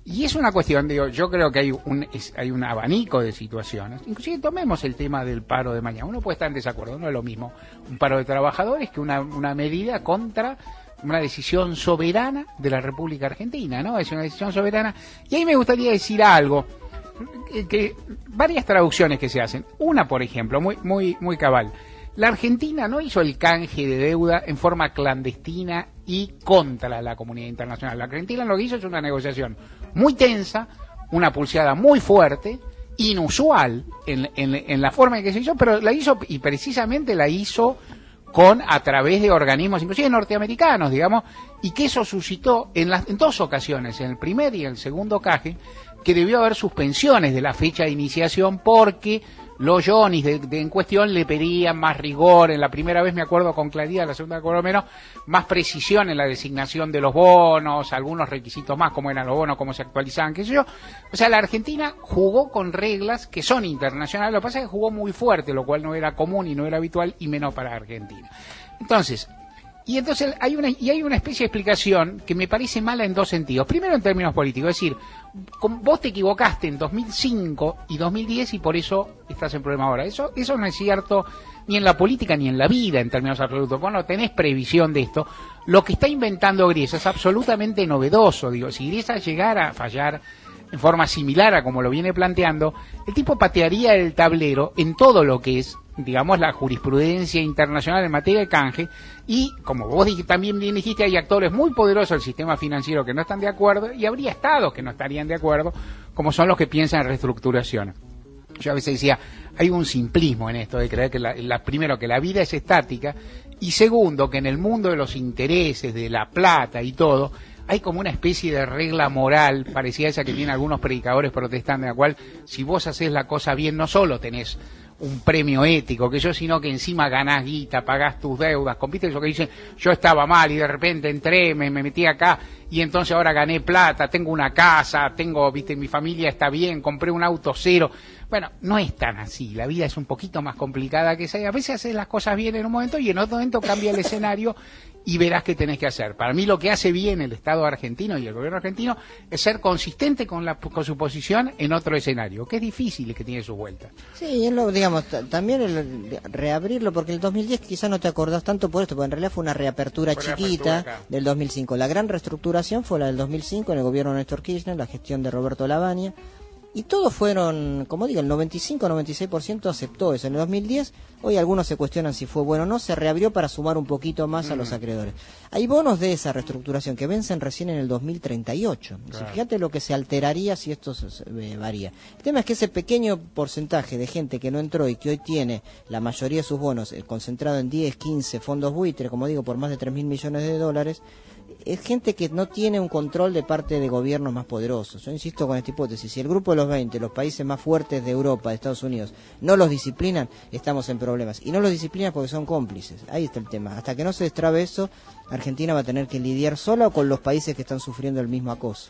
Y es una cuestión, digo, yo creo que hay un es, hay un abanico de situaciones. Inclusive tomemos el tema del paro de mañana. Uno puede estar en desacuerdo, no es lo mismo un paro de trabajadores que una, una medida contra una decisión soberana de la República Argentina, ¿no? Es una decisión soberana. Y ahí me gustaría decir algo, que, que varias traducciones que se hacen. Una, por ejemplo, muy muy muy cabal. La Argentina no hizo el canje de deuda en forma clandestina y contra la comunidad internacional. La Argentina lo que hizo es una negociación muy tensa, una pulseada muy fuerte, inusual en, en, en la forma en que se hizo, pero la hizo, y precisamente la hizo con a través de organismos, inclusive norteamericanos, digamos, y que eso suscitó en, las, en dos ocasiones, en el primer y en el segundo canje, que debió haber suspensiones de la fecha de iniciación porque los yonis de, de en cuestión le pedían más rigor. En la primera vez me acuerdo con claridad, la segunda me acuerdo menos, más precisión en la designación de los bonos, algunos requisitos más, cómo eran los bonos, cómo se actualizaban, qué sé yo. O sea, la Argentina jugó con reglas que son internacionales, lo que pasa es que jugó muy fuerte, lo cual no era común y no era habitual, y menos para Argentina. Entonces, y entonces hay una y hay una especie de explicación que me parece mala en dos sentidos. Primero, en términos políticos, es decir, vos te equivocaste en dos mil cinco y dos mil diez y por eso estás en problema ahora. Eso eso no es cierto ni en la política ni en la vida en términos absolutos. Vos no tenés previsión de esto. Lo que está inventando Griesa es absolutamente novedoso. Digo, si Griesa llegara a fallar en forma similar a como lo viene planteando, el tipo patearía el tablero en todo lo que es, digamos, la jurisprudencia internacional en materia de canje, y como vos también bien dijiste, hay actores muy poderosos del sistema financiero que no están de acuerdo, y habría estados que no estarían de acuerdo, como son los que piensan en reestructuración. Yo a veces decía, hay un simplismo en esto de creer que la, la, primero que la vida es estática, y segundo que en el mundo de los intereses, de la plata y todo, hay como una especie de regla moral parecida a esa que tienen algunos predicadores protestantes, en la cual si vos haces la cosa bien no solo tenés un premio ético, que yo, sino que encima ganás guita, pagás tus deudas, compite eso que dicen, yo estaba mal y de repente entré, me, me metí acá y entonces ahora gané plata, tengo una casa, tengo, viste, mi familia está bien, compré un auto cero. Bueno, no es tan así, la vida es un poquito más complicada que esa, y a veces haces las cosas bien en un momento y en otro momento cambia el escenario y verás qué tenés que hacer. Para mí lo que hace bien el Estado argentino y el gobierno argentino es ser consistente con, la, con su posición en otro escenario, que es difícil y que tiene sus vueltas. Sí, es lo, digamos, t- también el, reabrirlo, porque el dos mil diez quizás no te acordás tanto por esto, porque en realidad fue una reapertura fue chiquita reapertura del dos mil cinco. La gran reestructuración fue la del dos mil cinco en el gobierno de Néstor Kirchner, la gestión de Roberto Lavagna. Y todos fueron, como digo, el noventa y cinco a noventa y seis por ciento aceptó eso. En el dos mil diez, hoy algunos se cuestionan si fue bueno o no, se reabrió para sumar un poquito más a los acreedores. Hay bonos de esa reestructuración que vencen recién en el dos mil treinta y ocho. Claro. Fíjate lo que se alteraría si esto se, se, eh, varía. El tema es que ese pequeño porcentaje de gente que no entró y que hoy tiene la mayoría de sus bonos eh, concentrado en diez, quince fondos buitre, como digo, por más de tres mil millones de dólares, es gente que no tiene un control de parte de gobiernos más poderosos. Yo insisto con esta hipótesis, si el grupo de los veinte, los países más fuertes de Europa, de Estados Unidos, no los disciplinan, estamos en problemas. Y no los disciplinan porque son cómplices. Ahí está el tema. Hasta que no se destrabe eso, Argentina va a tener que lidiar sola o con los países que están sufriendo el mismo acoso.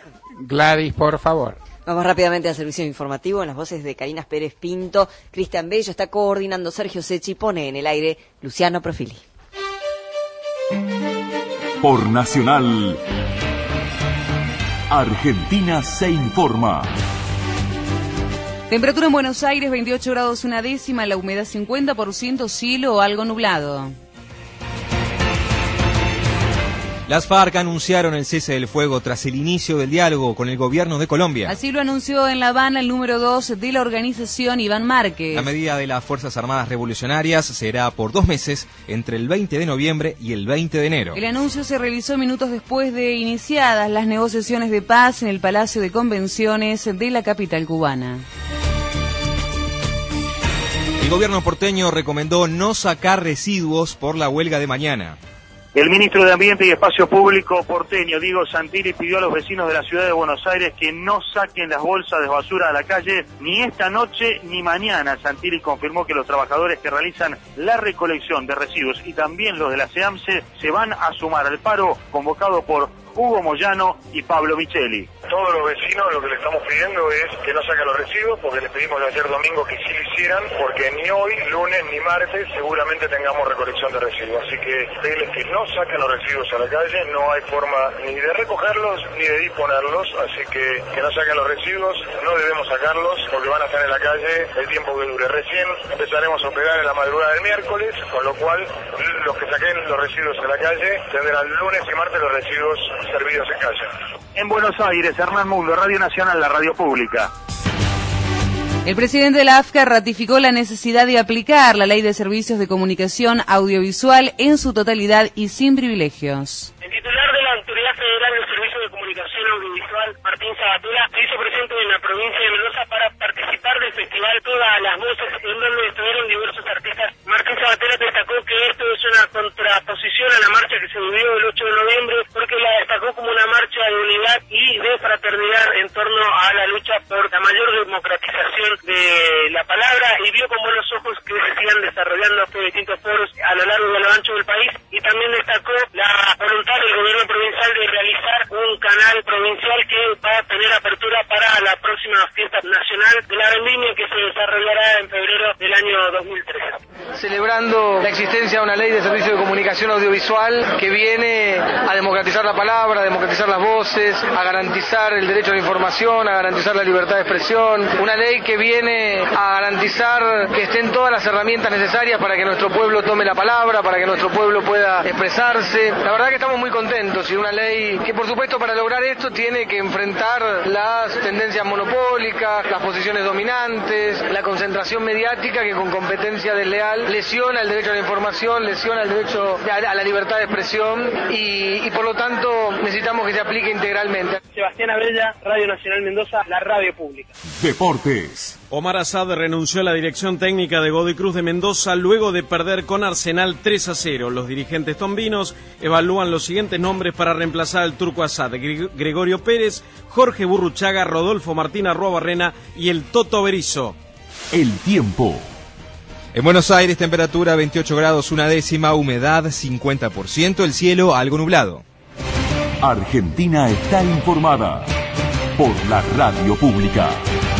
Gladys, por favor. Vamos rápidamente al servicio informativo en las voces de Karina Pérez Pinto. Cristian Bello está coordinando, Sergio Secchi pone en el aire Luciano Profili. Por Nacional, Argentina se informa. Temperatura en Buenos Aires, veintiocho grados una décima, la humedad cincuenta por ciento, cielo algo nublado. Las FARC anunciaron el cese del fuego tras el inicio del diálogo con el gobierno de Colombia. Así lo anunció en La Habana el número dos de la organización, Iván Márquez. La medida de las Fuerzas Armadas Revolucionarias será por dos meses, entre el veinte de noviembre y el veinte de enero. El anuncio se realizó minutos después de iniciadas las negociaciones de paz en el Palacio de Convenciones de la capital cubana. El gobierno porteño recomendó no sacar residuos por la huelga de mañana. El ministro de Ambiente y Espacio Público porteño, Diego Santilli, pidió a los vecinos de la ciudad de Buenos Aires que no saquen las bolsas de basura a la calle ni esta noche ni mañana. Santilli confirmó que los trabajadores que realizan la recolección de residuos y también los de la SEAMSE se van a sumar al paro convocado por Hugo Moyano y Pablo Micheli. todos los vecinos lo que le estamos pidiendo es que no saquen los residuos, porque les pedimos ayer domingo que sí lo hicieran, porque ni hoy, lunes ni martes seguramente tengamos recolección de residuos. Así que pedirles que no saquen los residuos a la calle, no hay forma ni de recogerlos ni de disponerlos, así que que no saquen los residuos, no debemos sacarlos porque van a estar en la calle el tiempo que dure. Recién empezaremos a operar en la madrugada del miércoles, con lo cual los que saquen los residuos a la calle tendrán lunes y martes los residuos servidos en calle. En Buenos Aires, Hernán Mundo, Radio Nacional, la radio pública. El presidente de la A F C A ratificó la necesidad de aplicar la Ley de Servicios de Comunicación Audiovisual en su totalidad y sin privilegios. El titular de la Autoridad Federal de Servicios de Comunicación Audiovisual, Martín Sabatella, se hizo presente en la provincia de Mendoza para participar del festival Todas las Voces, en donde estuvieron diversos artistas. Martín Sabatella destacó que esto es una contraposición a la marcha que se vivió el ocho de noviembre, porque la destacó como una marcha de unidad y de fraternidad en torno a la lucha por la mayor democratización de la palabra, y vio con buenos ojos que se sigan desarrollando estos distintos foros a lo largo y a lo ancho del país, y también destacó la voluntad del gobierno provincial de realizar un canal provincial que va a tener apertura para la próxima fiesta nacional de la vendimia, que se desarrollará en febrero del año dos mil trece. Celebrando la existencia de una ley de servicio de comunicación audiovisual que viene a democratizar la palabra, a democratizar las voces, a garantizar el derecho a la información, a garantizar la libertad de expresión, una ley que viene a garantizar que estén todas las herramientas necesarias para que nuestro pueblo tome la palabra, para que nuestro pueblo pueda expresarse. La verdad que estamos muy contentos, y una ley que, por supuesto, para lograr esto tiene que enfrentar las tendencias monopólicas, las posiciones dominantes, la concentración mediática que con competencia desleal lesiona el derecho a la información, lesiona el derecho a la libertad de expresión, y, y por lo tanto necesitamos que se aplique integralmente. Sebastián Abella, Radio Nacional Mendoza, la radio pública. Deportes. Omar Asad renunció a la dirección técnica de Godoy Cruz de Mendoza luego de perder con Arsenal tres a cero. Los dirigentes tombinos evalúan los siguientes nombres para reemplazar al turco Asad: Gregorio Pérez, Jorge Burruchaga, Rodolfo Martín Arruabarrena y el Toto Berizzo. El tiempo. En Buenos Aires, temperatura veintiocho grados una décima, humedad cincuenta por ciento, el cielo algo nublado. Argentina está informada por la radio pública.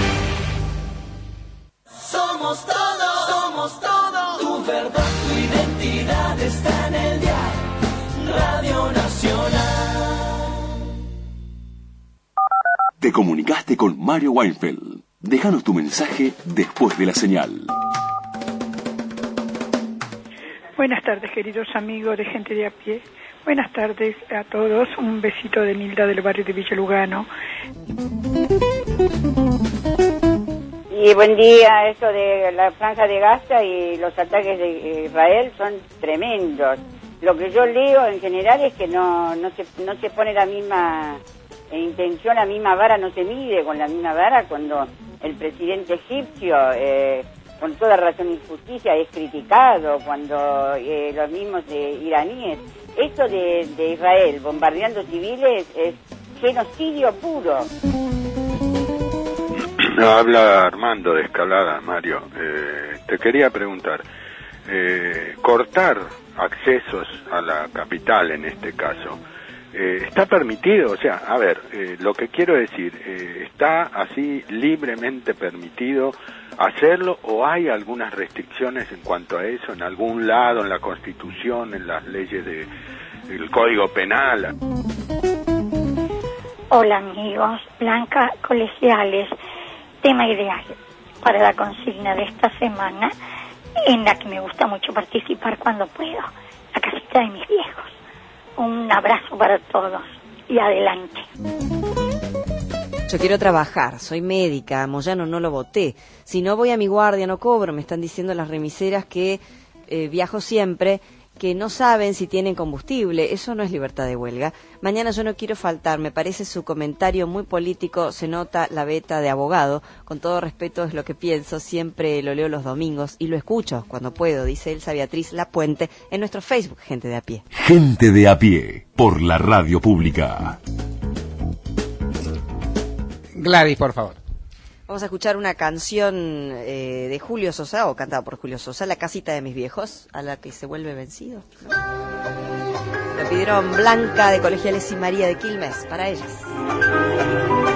Somos todo, somos todo. Tu verdad, tu identidad está en el dial. Radio Nacional. Te comunicaste con Mario Weinfeld. Déjanos tu mensaje después de la señal. Buenas tardes, queridos amigos de Gente de a Pie. Buenas tardes a todos. Un besito de Nilda del barrio de Villa Lugano. Y buen día. Eso de la franja de Gaza y los ataques de Israel son tremendos. Lo que yo leo en general es que no no se no se pone la misma intención, la misma vara no se mide con la misma vara cuando el presidente egipcio eh, con toda razón y justicia es criticado, cuando eh, los mismos de iraníes. Esto de, de Israel bombardeando civiles es genocidio puro. No, habla Armando de Escalada, Mario. Eh, te quería preguntar, eh, cortar accesos a la capital en este caso, eh, ¿está permitido? O sea, a ver, eh, lo que quiero decir, eh, ¿está así libremente permitido hacerlo o hay algunas restricciones en cuanto a eso en algún lado, en la Constitución, en las leyes de, del Código Penal? Hola amigos, Blanca Colegiales, tema ideal para la consigna de esta semana, en la que me gusta mucho participar cuando puedo, la casita de mis viejos. Un abrazo para todos y adelante. Yo quiero trabajar, soy médica, a Moyano no lo voté. Si no voy a mi guardia no cobro, me están diciendo las remiseras que eh, viajo siempre, que no saben si tienen combustible. Eso no es libertad de huelga. Mañana yo no quiero faltar, me parece su comentario muy político, se nota la beta de abogado. Con todo respeto es lo que pienso, siempre lo leo los domingos y lo escucho cuando puedo, dice Elsa Beatriz Lapuente en nuestro Facebook, Gente de a Pie. Gente de a Pie, por la radio pública. Gladys, por favor. Vamos a escuchar una canción eh, de Julio Sosa, o cantada por Julio Sosa, La casita de mis viejos, a la que se vuelve vencido. Lo pidieron Blanca de Colegiales y María de Quilmes, para ellas.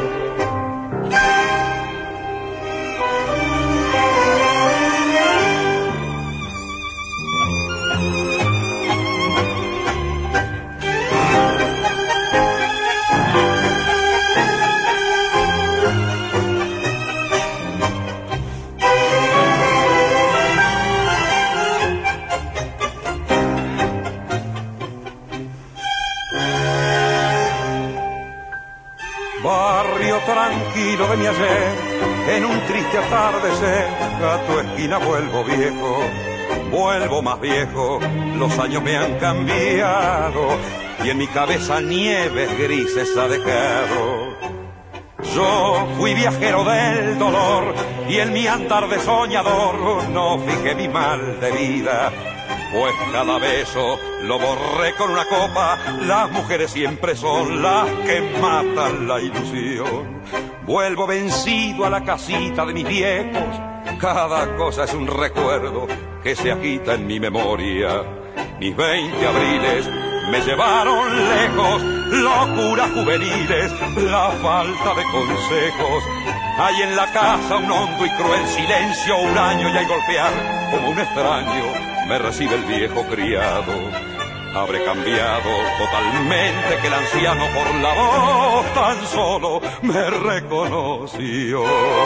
tranquilo de mi ayer, en un triste atardecer, a tu esquina vuelvo viejo, vuelvo más viejo, los años me han cambiado, y en mi cabeza nieves grises ha dejado. Yo fui viajero del dolor, y en mi andar de soñador no fijé mi mal de vida, pues cada beso lo borré con una copa. Las mujeres siempre son las que matan la ilusión. Vuelvo vencido a la casita de mis viejos, cada cosa es un recuerdo que se agita en mi memoria. Mis veinte abriles me llevaron lejos, locuras juveniles, la falta de consejos. Hay en la casa un hondo y cruel silencio, huraño, y al golpear como un extraño me recibe el viejo criado. Habré cambiado totalmente, que el anciano por la voz tan solo me reconoció.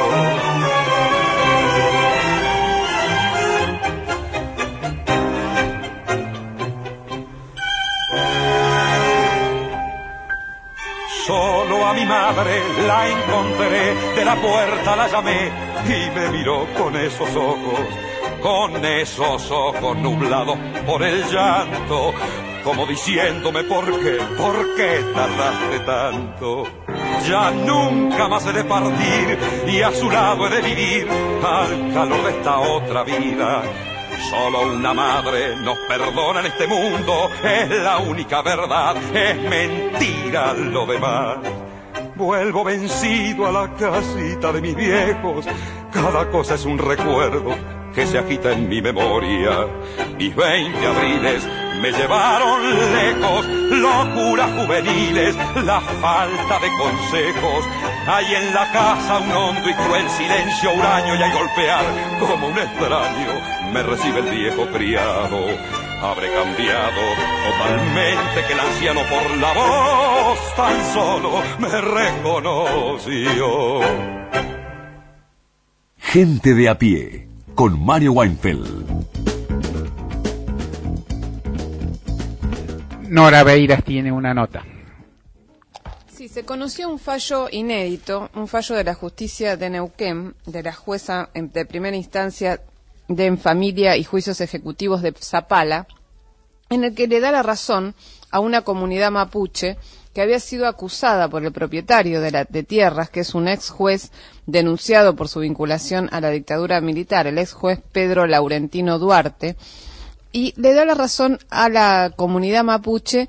Solo a mi madre la encontré, de la puerta la llamé y me miró con esos ojos, con esos ojos nublados por el llanto, como diciéndome por qué, por qué tardaste tanto. Ya nunca más he de partir y a su lado he de vivir al calor de esta otra vida. Solo una madre nos perdona en este mundo, es la única verdad, es mentira lo demás. Vuelvo vencido a la casita de mis viejos, cada cosa es un recuerdo que se agita en mi memoria. Mis veinte abriles me llevaron lejos, locuras juveniles, la falta de consejos. Hay en la casa un hondo y cruel silencio, huraño, y al golpear como un extraño me recibe el viejo criado. Habré cambiado totalmente, que el anciano por la voz tan solo me reconoció. Gente de a pie, con Mario Weinfeld. Nora Beiras tiene una nota. Sí, se conoció un fallo inédito, un fallo de la justicia de Neuquén, de la jueza de primera instancia de en familia y juicios ejecutivos de Zapala, en el que le da la razón a una comunidad mapuche que había sido acusada por el propietario de, la, de tierras, que es un ex juez denunciado por su vinculación a la dictadura militar, el ex juez Pedro Laurentino Duarte, y le da la razón a la comunidad mapuche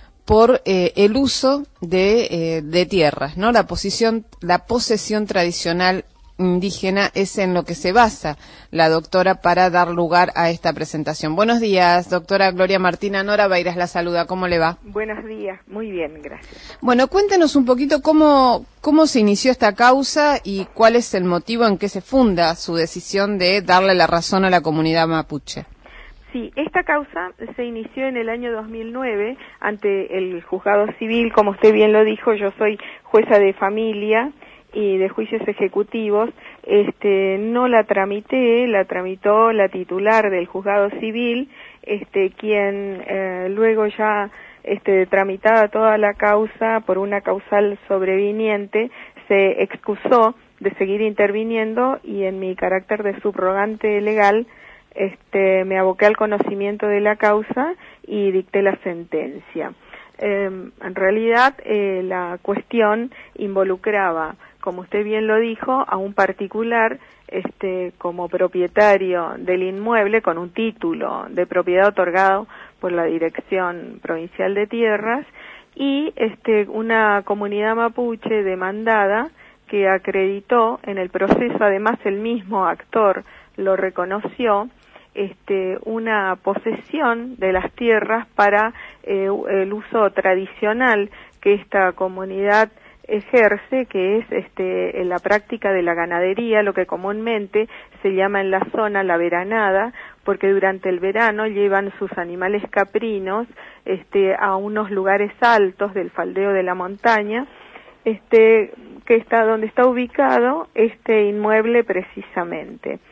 por eh, el uso de, eh, de tierras, ¿no? La posición, la posesión tradicional indígena es en lo que se basa la doctora para dar lugar a esta presentación. Buenos días, doctora Gloria Martina. Nora Beiras la saluda. ¿Cómo le va? Buenos días, muy bien, gracias. Bueno, cuéntenos un poquito cómo, cómo se inició esta causa y cuál es el motivo en que se funda su decisión de darle la razón a la comunidad mapuche. Sí, esta causa se inició en el año dos mil nueve ante el juzgado civil. Como usted bien lo dijo, yo soy jueza de familia y de juicios ejecutivos. Este, no la tramité, la tramitó la titular del juzgado civil, este, quien eh, luego ya este, tramitada toda la causa por una causal sobreviniente, se excusó de seguir interviniendo y en mi carácter de subrogante legal este, me aboqué al conocimiento de la causa y dicté la sentencia. Eh, en realidad eh, la cuestión involucraba, como usted bien lo dijo, a un particular este, como propietario del inmueble con un título de propiedad otorgado por la Dirección Provincial de Tierras y este, una comunidad mapuche demandada que acreditó en el proceso, además el mismo actor lo reconoció, este, una posesión de las tierras para eh, el uso tradicional que esta comunidad ejerce, que es este, en la práctica de la ganadería, lo que comúnmente se llama en la zona la veranada, porque durante el verano llevan sus animales caprinos este, a unos lugares altos del faldeo de la montaña, este, que está donde está ubicado este inmueble precisamente.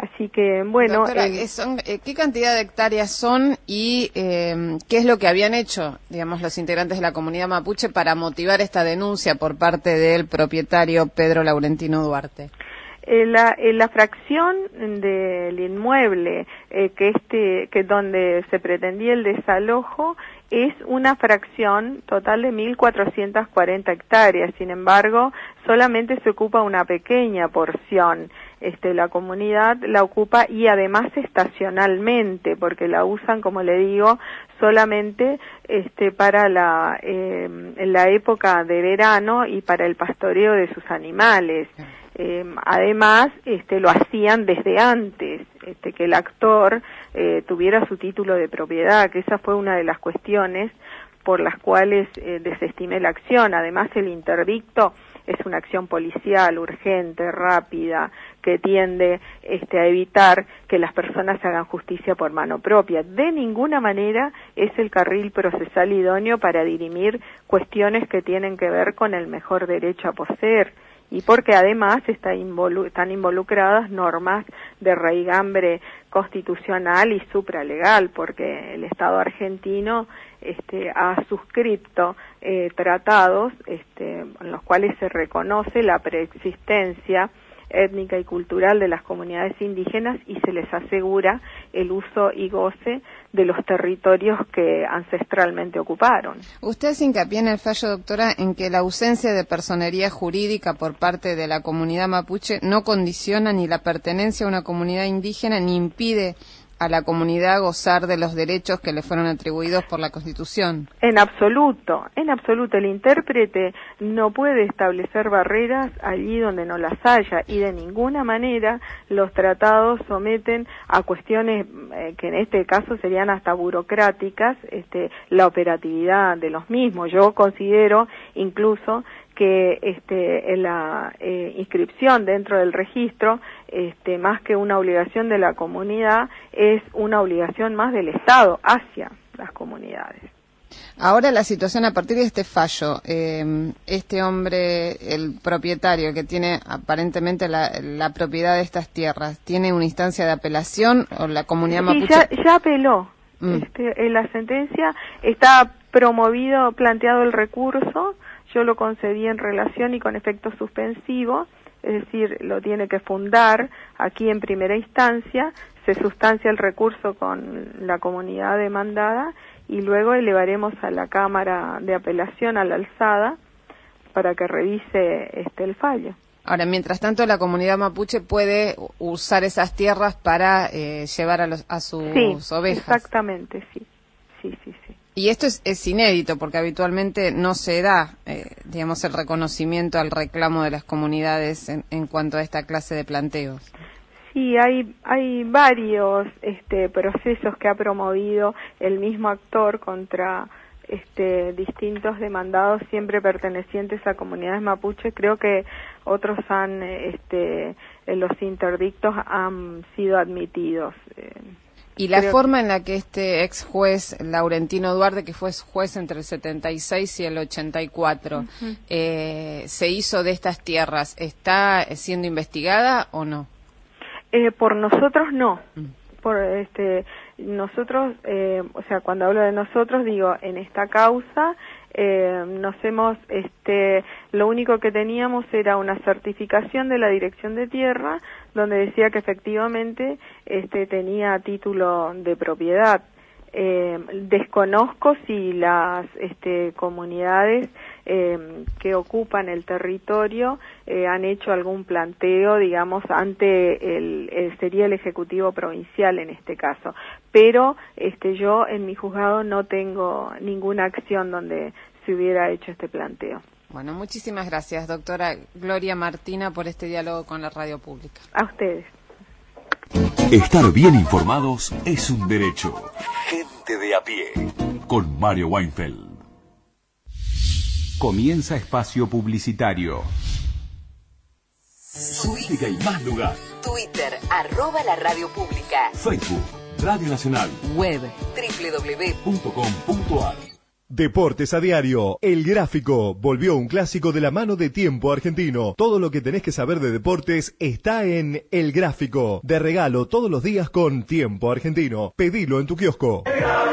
Así que, bueno... Doctora, eh, ¿qué, son, eh, ¿qué cantidad de hectáreas son y eh, qué es lo que habían hecho, digamos, los integrantes de la comunidad mapuche para motivar esta denuncia por parte del propietario Pedro Laurentino Duarte? Eh, la, eh, la fracción del inmueble eh, que este que donde se pretendía el desalojo es una fracción total de mil cuatrocientas cuarenta hectáreas. Sin embargo, solamente se ocupa una pequeña porción. Este, la comunidad la ocupa y además estacionalmente, porque la usan, como le digo, solamente este, para la, eh, en la época de verano y para el pastoreo de sus animales. Eh, además, este, lo hacían desde antes, este, que el actor eh, tuviera su título de propiedad, que esa fue una de las cuestiones por las cuales eh, desestimé la acción. Además, el interdicto es una acción policial urgente, rápida, que tiende este, a evitar que las personas hagan justicia por mano propia. De ninguna manera es el carril procesal idóneo para dirimir cuestiones que tienen que ver con el mejor derecho a poseer, y porque además está involu- están involucradas normas de raigambre constitucional y supralegal, porque el Estado argentino este, ha suscripto eh, tratados este, en los cuales se reconoce la preexistencia étnica y cultural de las comunidades indígenas y se les asegura el uso y goce de los territorios que ancestralmente ocuparon. Usted hace hincapié en el fallo, doctora, en que la ausencia de personería jurídica por parte de la comunidad mapuche no condiciona ni la pertenencia a una comunidad indígena ni impide a la comunidad gozar de los derechos que le fueron atribuidos por la Constitución. En absoluto, en absoluto. El intérprete no puede establecer barreras allí donde no las haya, y de ninguna manera los tratados someten a cuestiones eh, que en este caso serían hasta burocráticas, este, la operatividad de los mismos. Yo considero incluso que este, la eh, inscripción dentro del registro, este, más que una obligación de la comunidad, es una obligación más del Estado hacia las comunidades. Ahora la situación a partir de este fallo, eh, este hombre, el propietario que tiene aparentemente la, la propiedad de estas tierras, ¿tiene una instancia de apelación o la comunidad mapuche? Sí, ya, ya apeló. Mm. Este, en la sentencia está promovido, planteado el recurso. Yo lo concedí en relación y con efecto suspensivo, es decir, lo tiene que fundar aquí en primera instancia, se sustancia el recurso con la comunidad demandada y luego elevaremos a la Cámara de Apelación, a la alzada, para que revise este el fallo. Ahora, mientras tanto, la comunidad mapuche puede usar esas tierras para eh, llevar a, los, a sus sí, ovejas. Exactamente, sí, sí, sí, sí. Y esto es, es inédito porque habitualmente no se da, eh, digamos, el reconocimiento al reclamo de las comunidades en, en cuanto a esta clase de planteos. Sí, hay hay varios este, procesos que ha promovido el mismo actor contra este, distintos demandados siempre pertenecientes a comunidades mapuches. Creo que otros han, este, los interdictos han sido admitidos. Eh, Y la Creo forma en la que este ex juez Laurentino Duarte, que fue juez entre el setenta y seis y el ochenta y cuatro, uh-huh. eh, se hizo de estas tierras, ¿está siendo investigada o no? Eh, por nosotros no. Mm. Por este nosotros, eh, o sea, cuando hablo de nosotros digo en esta causa. Eh, nos hemos, este, lo único que teníamos era una certificación de la Dirección de Tierra donde decía que efectivamente este, tenía título de propiedad. Eh, desconozco si las este, comunidades eh, que ocupan el territorio eh, han hecho algún planteo, digamos, ante el, el sería el Ejecutivo Provincial en este caso. Pero este, yo en mi juzgado no tengo ninguna acción donde se hubiera hecho este planteo. Bueno, muchísimas gracias, doctora Gloria Martina, por este diálogo con la radio pública. A ustedes. Estar bien informados es un derecho. Gente de a pie. Con Mario Weinfeld. Comienza espacio publicitario. Política y más lugar. Twitter, arroba la radio pública. Facebook, Radio Nacional. Web, doble u doble u doble u punto com punto a r. Deportes a diario. El Gráfico volvió un clásico de la mano de Tiempo Argentino. Todo lo que tenés que saber de deportes está en El Gráfico. De regalo todos los días con Tiempo Argentino. Pedilo en tu kiosco.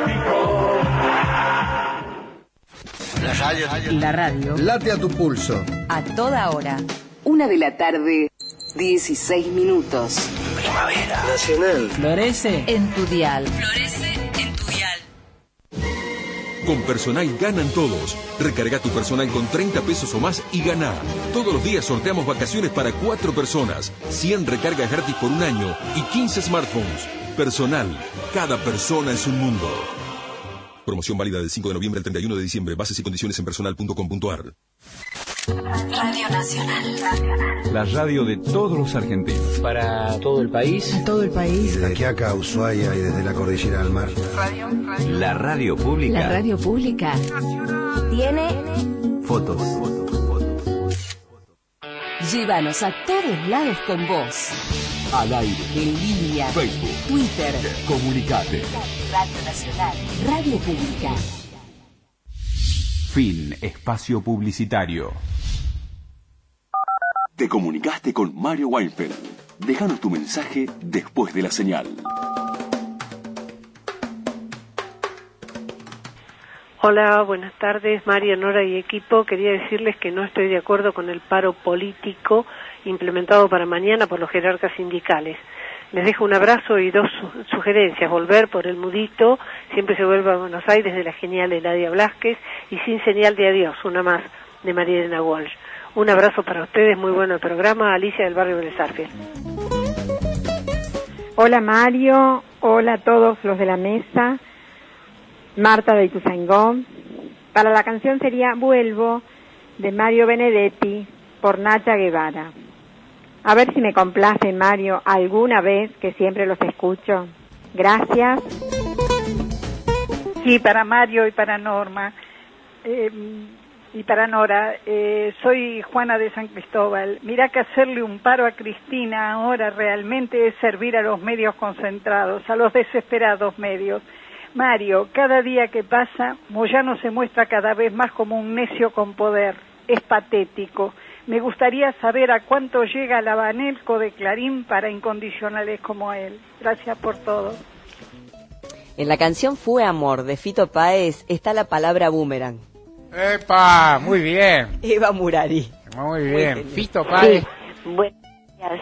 La radio. La radio. Late a tu pulso. A toda hora. Una de la tarde, dieciséis minutos. Primavera. Nacional. Florece en tu dial. Florece en tu dial. Con Personal ganan todos. Recarga tu Personal con treinta pesos o más y gana. Todos los días sorteamos vacaciones para cuatro personas, cien recargas gratis por un año y quince smartphones. Personal, cada persona es un mundo. Promoción válida del cinco de noviembre al treinta y uno de diciembre. Bases y condiciones en personal punto com punto a r. Radio Nacional. La radio de todos los argentinos. Para todo el país. Todo el país. Desde Quiaca a Ushuaia y desde la cordillera al mar. Radio, radio. La radio pública. La radio pública. Tiene fotos. Llévanos a todos lados con vos. Al aire. En línea. Facebook. Twitter. Comunicate. Radio Nacional. Radio Pública. Fin. Espacio publicitario. Te comunicaste con Mario Weinfeld. Déjanos tu mensaje después de la señal. Hola, buenas tardes, María, Nora y equipo. Quería decirles que no estoy de acuerdo con el paro político implementado para mañana por los jerarcas sindicales. Les dejo un abrazo y dos su- sugerencias. Volver por el Mudito, siempre se vuelve a Buenos Aires de la genial Eladia Blasquez, y Sin señal de adiós, una más, de María Elena Walsh. Un abrazo para ustedes, muy bueno el programa. Alicia del barrio Vélez Arfiel. Hola Mario, hola a todos los de la mesa, Marta de Ituzaingó. Para la canción sería Vuelvo, de Mario Benedetti, por Nacha Guevara. A ver si me complace Mario alguna vez, que siempre los escucho. Gracias. Sí, para Mario y para Norma. Eh, y para Nora, eh, soy Juana de San Cristóbal. Mirá que hacerle un paro a Cristina ahora realmente es servir a los medios concentrados, a los desesperados medios. Mario, cada día que pasa, Moyano se muestra cada vez más como un necio con poder. Es patético. Me gustaría saber a cuánto llega la Banelco de Clarín para incondicionales como él. Gracias por todo. En la canción Fue Amor de Fito Páez está la palabra boomerang. ¡Epa! Muy bien. Eva Murari. Muy bien. Muy Fito Páez. Sí, buenos días.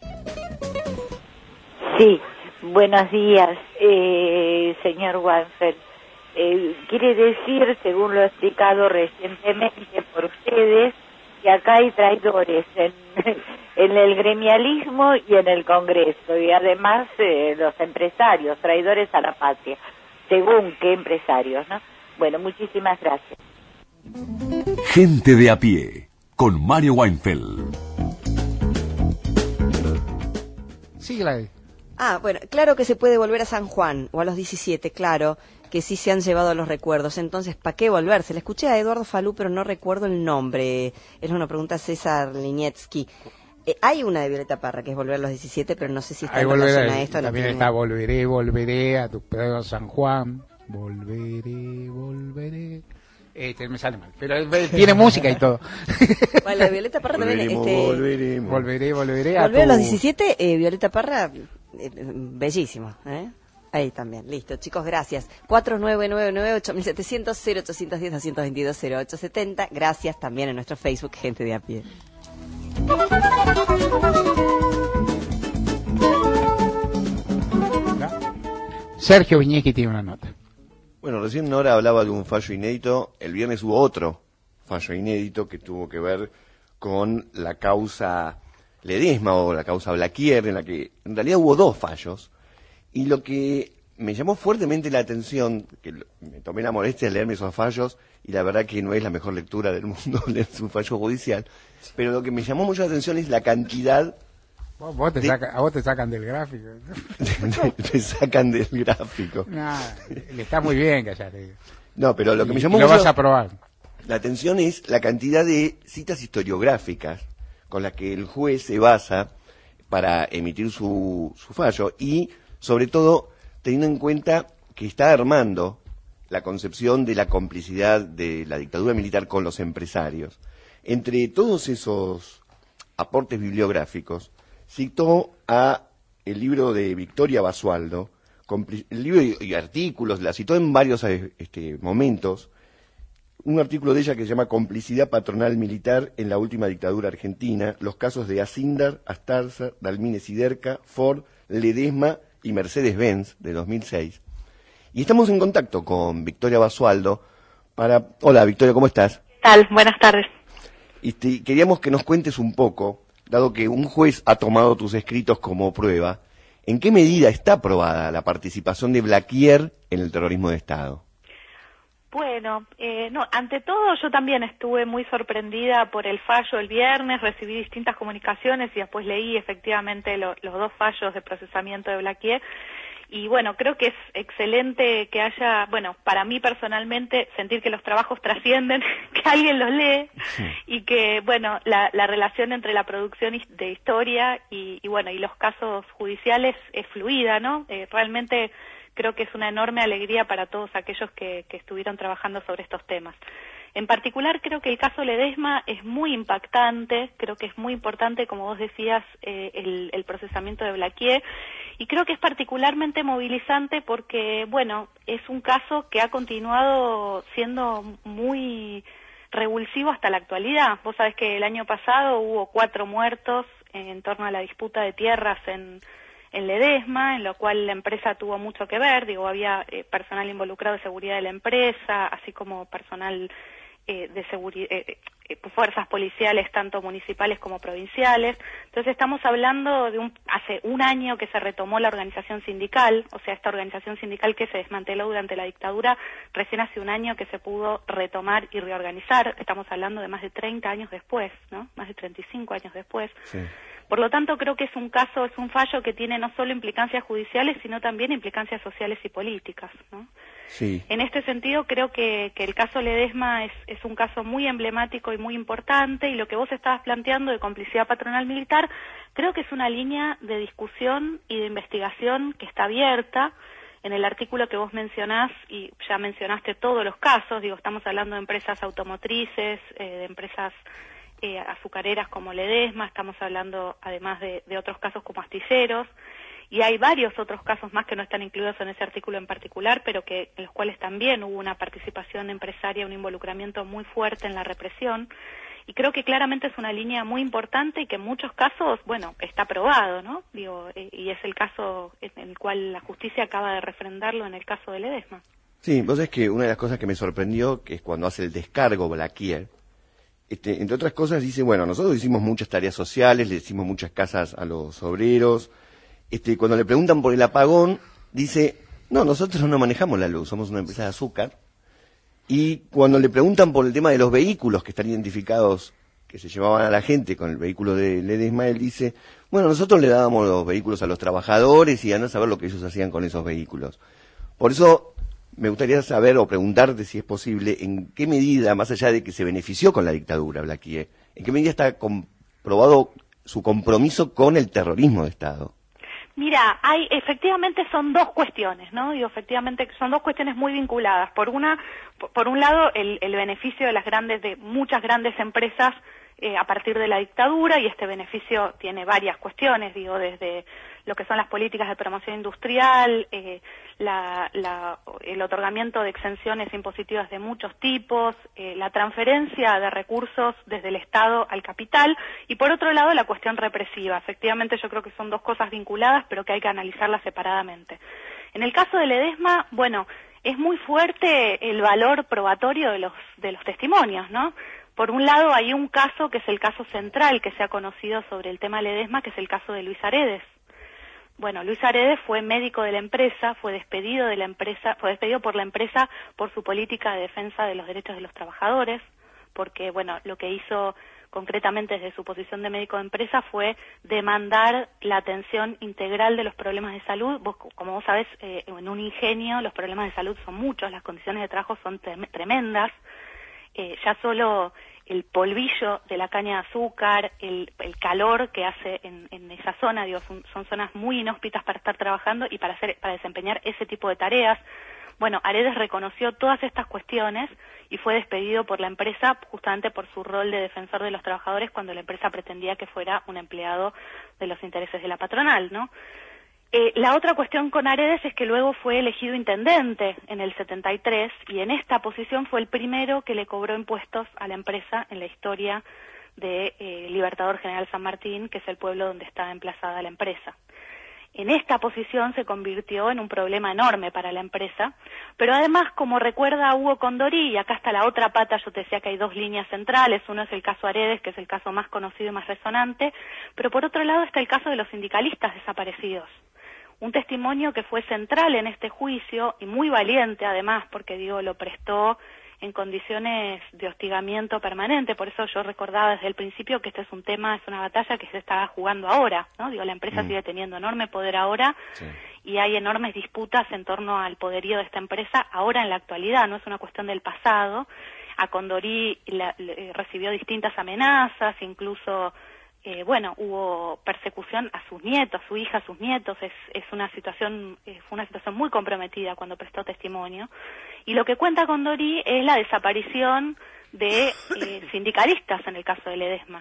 Sí, buenos días, eh, señor Weinfeld. Eh, quiere decir, según lo explicado recientemente por ustedes, que acá hay traidores en, en el gremialismo y en el Congreso, y además eh, los empresarios, traidores a la patria. Según qué empresarios, ¿no? Bueno, muchísimas gracias. Gente de a pie, con Mario Weinfeld. Sí, Gladys. Ah, bueno, claro que se puede volver a San Juan, o a los diecisiete, claro, que sí se han llevado los recuerdos. Entonces, ¿para qué volverse? Le escuché a Eduardo Falú, pero no recuerdo el nombre. Es una pregunta a César Linietsky. Eh, hay una de Violeta Parra, que es volver a los diecisiete, pero no sé si está Ahí en relación volveré, a esto. también no está Volveré, volveré a tu pedo San Juan. Volveré, volveré. Este, me sale mal, pero eh, tiene música y todo. Bueno, la Violeta Parra también... Volveremos, Este, volveremos. Volveré, volveré a Volver a tu... los diecisiete, eh, Violeta Parra, eh, bellísimo, ¿eh? Ahí también, listo, chicos, gracias. cuatro nueve nueve nueve ocho siete cero cero cero ocho uno cero dos dos dos cero ocho siete cero. Gracias también en nuestro Facebook, Gente de a pie. Sergio Viñeski tiene una nota. Bueno, recién Nora hablaba de un fallo inédito. El viernes hubo otro fallo inédito que tuvo que ver con la causa Ledesma o la causa Blaquier, en la que en realidad hubo dos fallos. Y lo que me llamó fuertemente la atención, que me tomé la molestia de leerme esos fallos, y la verdad que no es la mejor lectura del mundo leer un fallo judicial, pero lo que me llamó mucho la atención es la cantidad... Vos, vos te de... saca, a vos te sacan del gráfico. te sacan del gráfico. No, le está muy bien callate. No, pero lo que me y, llamó y lo mucho vas a probar. La atención es la cantidad de citas historiográficas con las que el juez se basa para emitir su, su fallo, y sobre todo teniendo en cuenta que está armando la concepción de la complicidad de la dictadura militar con los empresarios. Entre todos esos aportes bibliográficos, citó a el libro de Victoria Basualdo, el libro y, y artículos, la citó en varios este, momentos, un artículo de ella que se llama Complicidad patronal militar en la última dictadura argentina, los casos de Asindar, Astarza, Dalmine Siderca, Ford, Ledesma y Mercedes-Benz de dos mil seis. Y estamos en contacto con Victoria Basualdo para... Hola Victoria, ¿cómo estás? ¿Qué tal? Buenas tardes. Y te, queríamos que nos cuentes un poco, dado que un juez ha tomado tus escritos como prueba, ¿en qué medida está probada la participación de Blaquier en el terrorismo de Estado? Bueno, eh, no, ante todo yo también estuve muy sorprendida por el fallo el viernes, recibí distintas comunicaciones y después leí efectivamente lo, los dos fallos de procesamiento de Blaquier. Y bueno, creo que es excelente que haya, bueno, para mí personalmente, sentir que los trabajos trascienden, que alguien los lee, sí. Y que, bueno, la, la relación entre la producción de historia y, y, bueno, y los casos judiciales es fluida, ¿no? Eh, realmente creo que es una enorme alegría para todos aquellos que, que estuvieron trabajando sobre estos temas. En particular, creo que el caso Ledesma es muy impactante, creo que es muy importante, como vos decías, eh, el, el procesamiento de Blaquier, y creo que es particularmente movilizante porque, bueno, es un caso que ha continuado siendo muy revulsivo hasta la actualidad. Vos sabés que el año pasado hubo cuatro muertos en torno a la disputa de tierras en, en Ledesma, en lo cual la empresa tuvo mucho que ver, digo, había eh, personal involucrado de seguridad de la empresa, así como personal Eh, de seguridad, eh, eh, fuerzas policiales tanto municipales como provinciales. Entonces estamos hablando de un hace un año que se retomó la organización sindical, o sea, esta organización sindical que se desmanteló durante la dictadura, recién hace un año que se pudo retomar y reorganizar. Estamos hablando de más de treinta años después, ¿no? Más de treinta y cinco años después. Sí. Por lo tanto, creo que es un caso, es un fallo que tiene no solo implicancias judiciales, sino también implicancias sociales y políticas, ¿no? Sí. En este sentido, creo que, que el caso Ledesma es, es un caso muy emblemático y muy importante, y lo que vos estabas planteando de complicidad patronal militar, creo que es una línea de discusión y de investigación que está abierta. En el artículo que vos mencionás, y ya mencionaste todos los casos, digo, estamos hablando de empresas automotrices, eh, de empresas eh, azucareras como Ledesma, estamos hablando además de, de otros casos como astilleros, y hay varios otros casos más que no están incluidos en ese artículo en particular, pero que en los cuales también hubo una participación empresaria, un involucramiento muy fuerte en la represión, y creo que claramente es una línea muy importante y que en muchos casos, bueno, está probado, ¿no? Digo, eh, y es el caso en el cual la justicia acaba de refrendarlo en el caso de Ledesma. Sí, vos sabés que una de las cosas que me sorprendió, que es cuando hace el descargo Blaquier, este, entre otras cosas dice, bueno, nosotros hicimos muchas tareas sociales, le hicimos muchas casas a los obreros. Este, cuando le preguntan por el apagón, dice, no, nosotros no manejamos la luz, somos una empresa de azúcar. Y cuando le preguntan por el tema de los vehículos que están identificados, que se llevaban a la gente con el vehículo de Ledesma, él dice, bueno, nosotros le dábamos los vehículos a los trabajadores y a no saber lo que ellos hacían con esos vehículos. Por eso me gustaría saber o preguntarte si es posible, en qué medida, más allá de que se benefició con la dictadura Blaquier, en qué medida está comprobado su compromiso con el terrorismo de Estado. Mira, hay, efectivamente son dos cuestiones, ¿no? Digo, efectivamente son dos cuestiones muy vinculadas. Por una, por, por un lado, el, el beneficio de las grandes, de muchas grandes empresas eh, a partir de la dictadura, y este beneficio tiene varias cuestiones, digo, desde lo que son las políticas de promoción industrial, eh, la, la, el otorgamiento de exenciones impositivas de muchos tipos, eh, la transferencia de recursos desde el Estado al capital, y por otro lado la cuestión represiva. Efectivamente yo creo que son dos cosas vinculadas, pero que hay que analizarlas separadamente. En el caso de Ledesma, bueno, es muy fuerte el valor probatorio de los, de los testimonios, ¿no? Por un lado hay un caso que es el caso central que se ha conocido sobre el tema Ledesma, que es el caso de Luis Aredes. Bueno, Luis Aredes fue médico de la empresa, fue despedido de la empresa, fue despedido por la empresa por su política de defensa de los derechos de los trabajadores, porque, bueno, lo que hizo concretamente desde su posición de médico de empresa fue demandar la atención integral de los problemas de salud. Vos, como vos sabés, eh, en un ingenio los problemas de salud son muchos, las condiciones de trabajo son tremendas, eh, ya solo el polvillo de la caña de azúcar, el, el calor que hace en, en esa zona, digo, son, son zonas muy inhóspitas para estar trabajando y para hacer, para desempeñar ese tipo de tareas. Bueno, Aredes reconoció todas estas cuestiones y fue despedido por la empresa justamente por su rol de defensor de los trabajadores cuando la empresa pretendía que fuera un empleado de los intereses de la patronal, ¿no? Eh, la otra cuestión con Aredes es que luego fue elegido intendente en el setenta y tres y en esta posición fue el primero que le cobró impuestos a la empresa en la historia de eh, Libertador General San Martín, que es el pueblo donde está emplazada la empresa. En esta posición se convirtió en un problema enorme para la empresa, pero además, como recuerda Hugo Condori, y acá está la otra pata, yo te decía que hay dos líneas centrales, uno es el caso Aredes, que es el caso más conocido y más resonante, pero por otro lado está el caso de los sindicalistas desaparecidos. Un testimonio que fue central en este juicio, y muy valiente además, porque digo, lo prestó en condiciones de hostigamiento permanente, por eso yo recordaba desde el principio que este es un tema, es una batalla que se está jugando ahora, ¿no? Digo, la empresa mm. sigue teniendo enorme poder ahora, sí. y hay enormes disputas en torno al poderío de esta empresa ahora en la actualidad, no es una cuestión del pasado. A Condori la, le, recibió distintas amenazas, incluso Eh, bueno, hubo persecución a sus nietos, a su hija, a sus nietos, es, es una situación, eh, fue una situación muy comprometida cuando prestó testimonio. Y lo que cuenta Condori es la desaparición de eh, sindicalistas en el caso de Ledesma.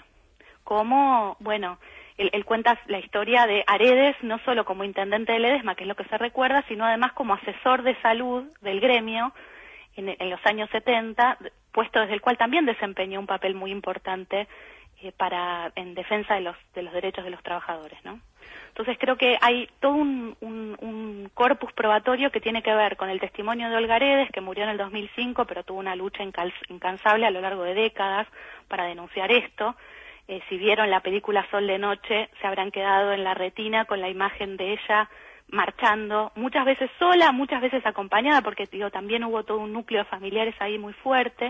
Como, bueno, él, él cuenta la historia de Aredes no solo como intendente de Ledesma, que es lo que se recuerda, sino además como asesor de salud del gremio en, en los años setenta, puesto desde el cual también desempeñó un papel muy importante Eh, para en defensa de los de los derechos de los trabajadores, ¿no? Entonces creo que hay todo un, un, un corpus probatorio que tiene que ver con el testimonio de Olga Aredes, que murió en el dos mil cinco, pero tuvo una lucha incansable a lo largo de décadas para denunciar esto. Eh, si vieron la película Sol de Noche, se habrán quedado en la retina con la imagen de ella marchando, muchas veces sola, muchas veces acompañada, porque digo, también hubo todo un núcleo de familiares ahí muy fuerte.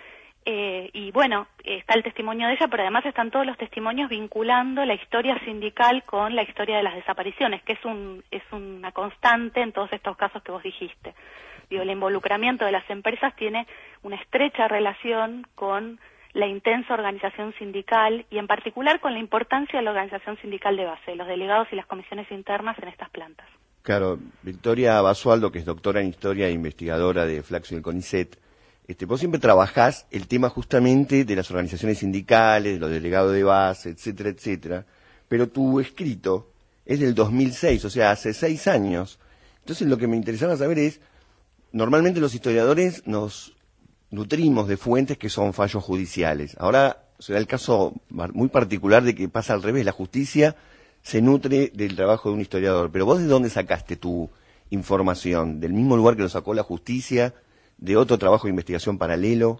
Eh, y bueno, está el testimonio de ella, pero además están todos los testimonios vinculando la historia sindical con la historia de las desapariciones, que es un es una constante en todos estos casos que vos dijiste. Digo, el involucramiento de las empresas tiene una estrecha relación con la intensa organización sindical y en particular con la importancia de la organización sindical de base, los delegados y las comisiones internas en estas plantas. Claro, Victoria Basualdo, que es doctora en Historia e investigadora de Flaxo y el CONICET, Este, vos siempre trabajás el tema justamente de las organizaciones sindicales, de los delegados de base, etcétera, etcétera, pero tu escrito es del dos mil seis, o sea, hace seis años. Entonces lo que me interesaba saber es, normalmente los historiadores nos nutrimos de fuentes que son fallos judiciales. Ahora se da el caso muy particular de que pasa al revés, la justicia se nutre del trabajo de un historiador. Pero vos, ¿de dónde sacaste tu información? ¿Del mismo lugar que lo sacó la justicia? ¿De otro trabajo de investigación paralelo?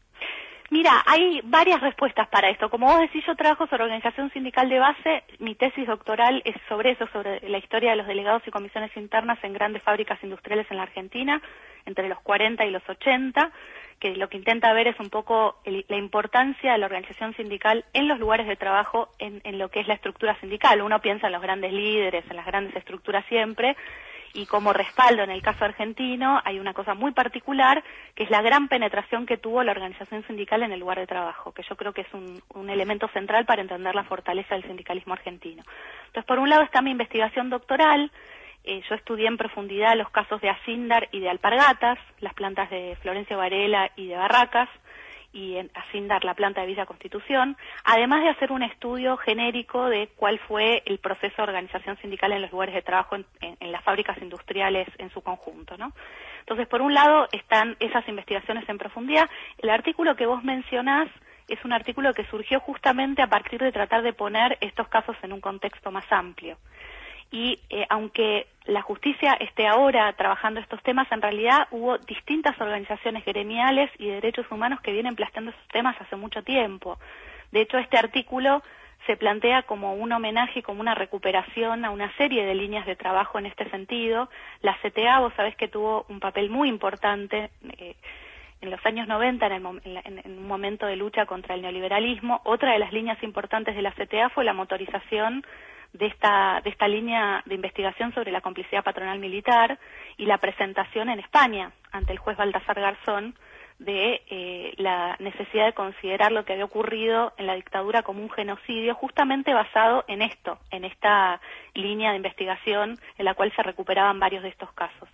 Mira, hay varias respuestas para esto. Como vos decís, yo trabajo sobre organización sindical de base. Mi tesis doctoral es sobre eso, sobre la historia de los delegados y comisiones internas en grandes fábricas industriales en la Argentina, entre los cuarenta y los ochenta, que lo que intenta ver es un poco el, la importancia de la organización sindical en los lugares de trabajo, en, en lo que es la estructura sindical. Uno piensa en los grandes líderes, en las grandes estructuras siempre, y como respaldo en el caso argentino hay una cosa muy particular, que es la gran penetración que tuvo la organización sindical en el lugar de trabajo, que yo creo que es un, un elemento central para entender la fortaleza del sindicalismo argentino. Entonces, por un lado está mi investigación doctoral. Eh, yo estudié en profundidad los casos de Acindar y de Alpargatas, las plantas de Florencio Varela y de Barracas, y en Acindar la planta de Villa Constitución, además de hacer un estudio genérico de cuál fue el proceso de organización sindical en los lugares de trabajo en, en, en las fábricas industriales en su conjunto, ¿no? Entonces, por un lado están esas investigaciones en profundidad. El artículo que vos mencionás es un artículo que surgió justamente a partir de tratar de poner estos casos en un contexto más amplio. Y eh, aunque la justicia esté ahora trabajando estos temas, en realidad hubo distintas organizaciones gremiales y de derechos humanos que vienen planteando estos temas hace mucho tiempo. De hecho, este artículo se plantea como un homenaje, como una recuperación a una serie de líneas de trabajo en este sentido. La C T A, vos sabés que tuvo un papel muy importante eh, en los años noventa, en, el, en, en un momento de lucha contra el neoliberalismo. Otra de las líneas importantes de la C T A fue la motorización de esta de esta línea de investigación sobre la complicidad patronal militar y la presentación en España ante el juez Baltasar Garzón de eh, la necesidad de considerar lo que había ocurrido en la dictadura como un genocidio, justamente basado en esto, en esta línea de investigación en la cual se recuperaban varios de estos casos.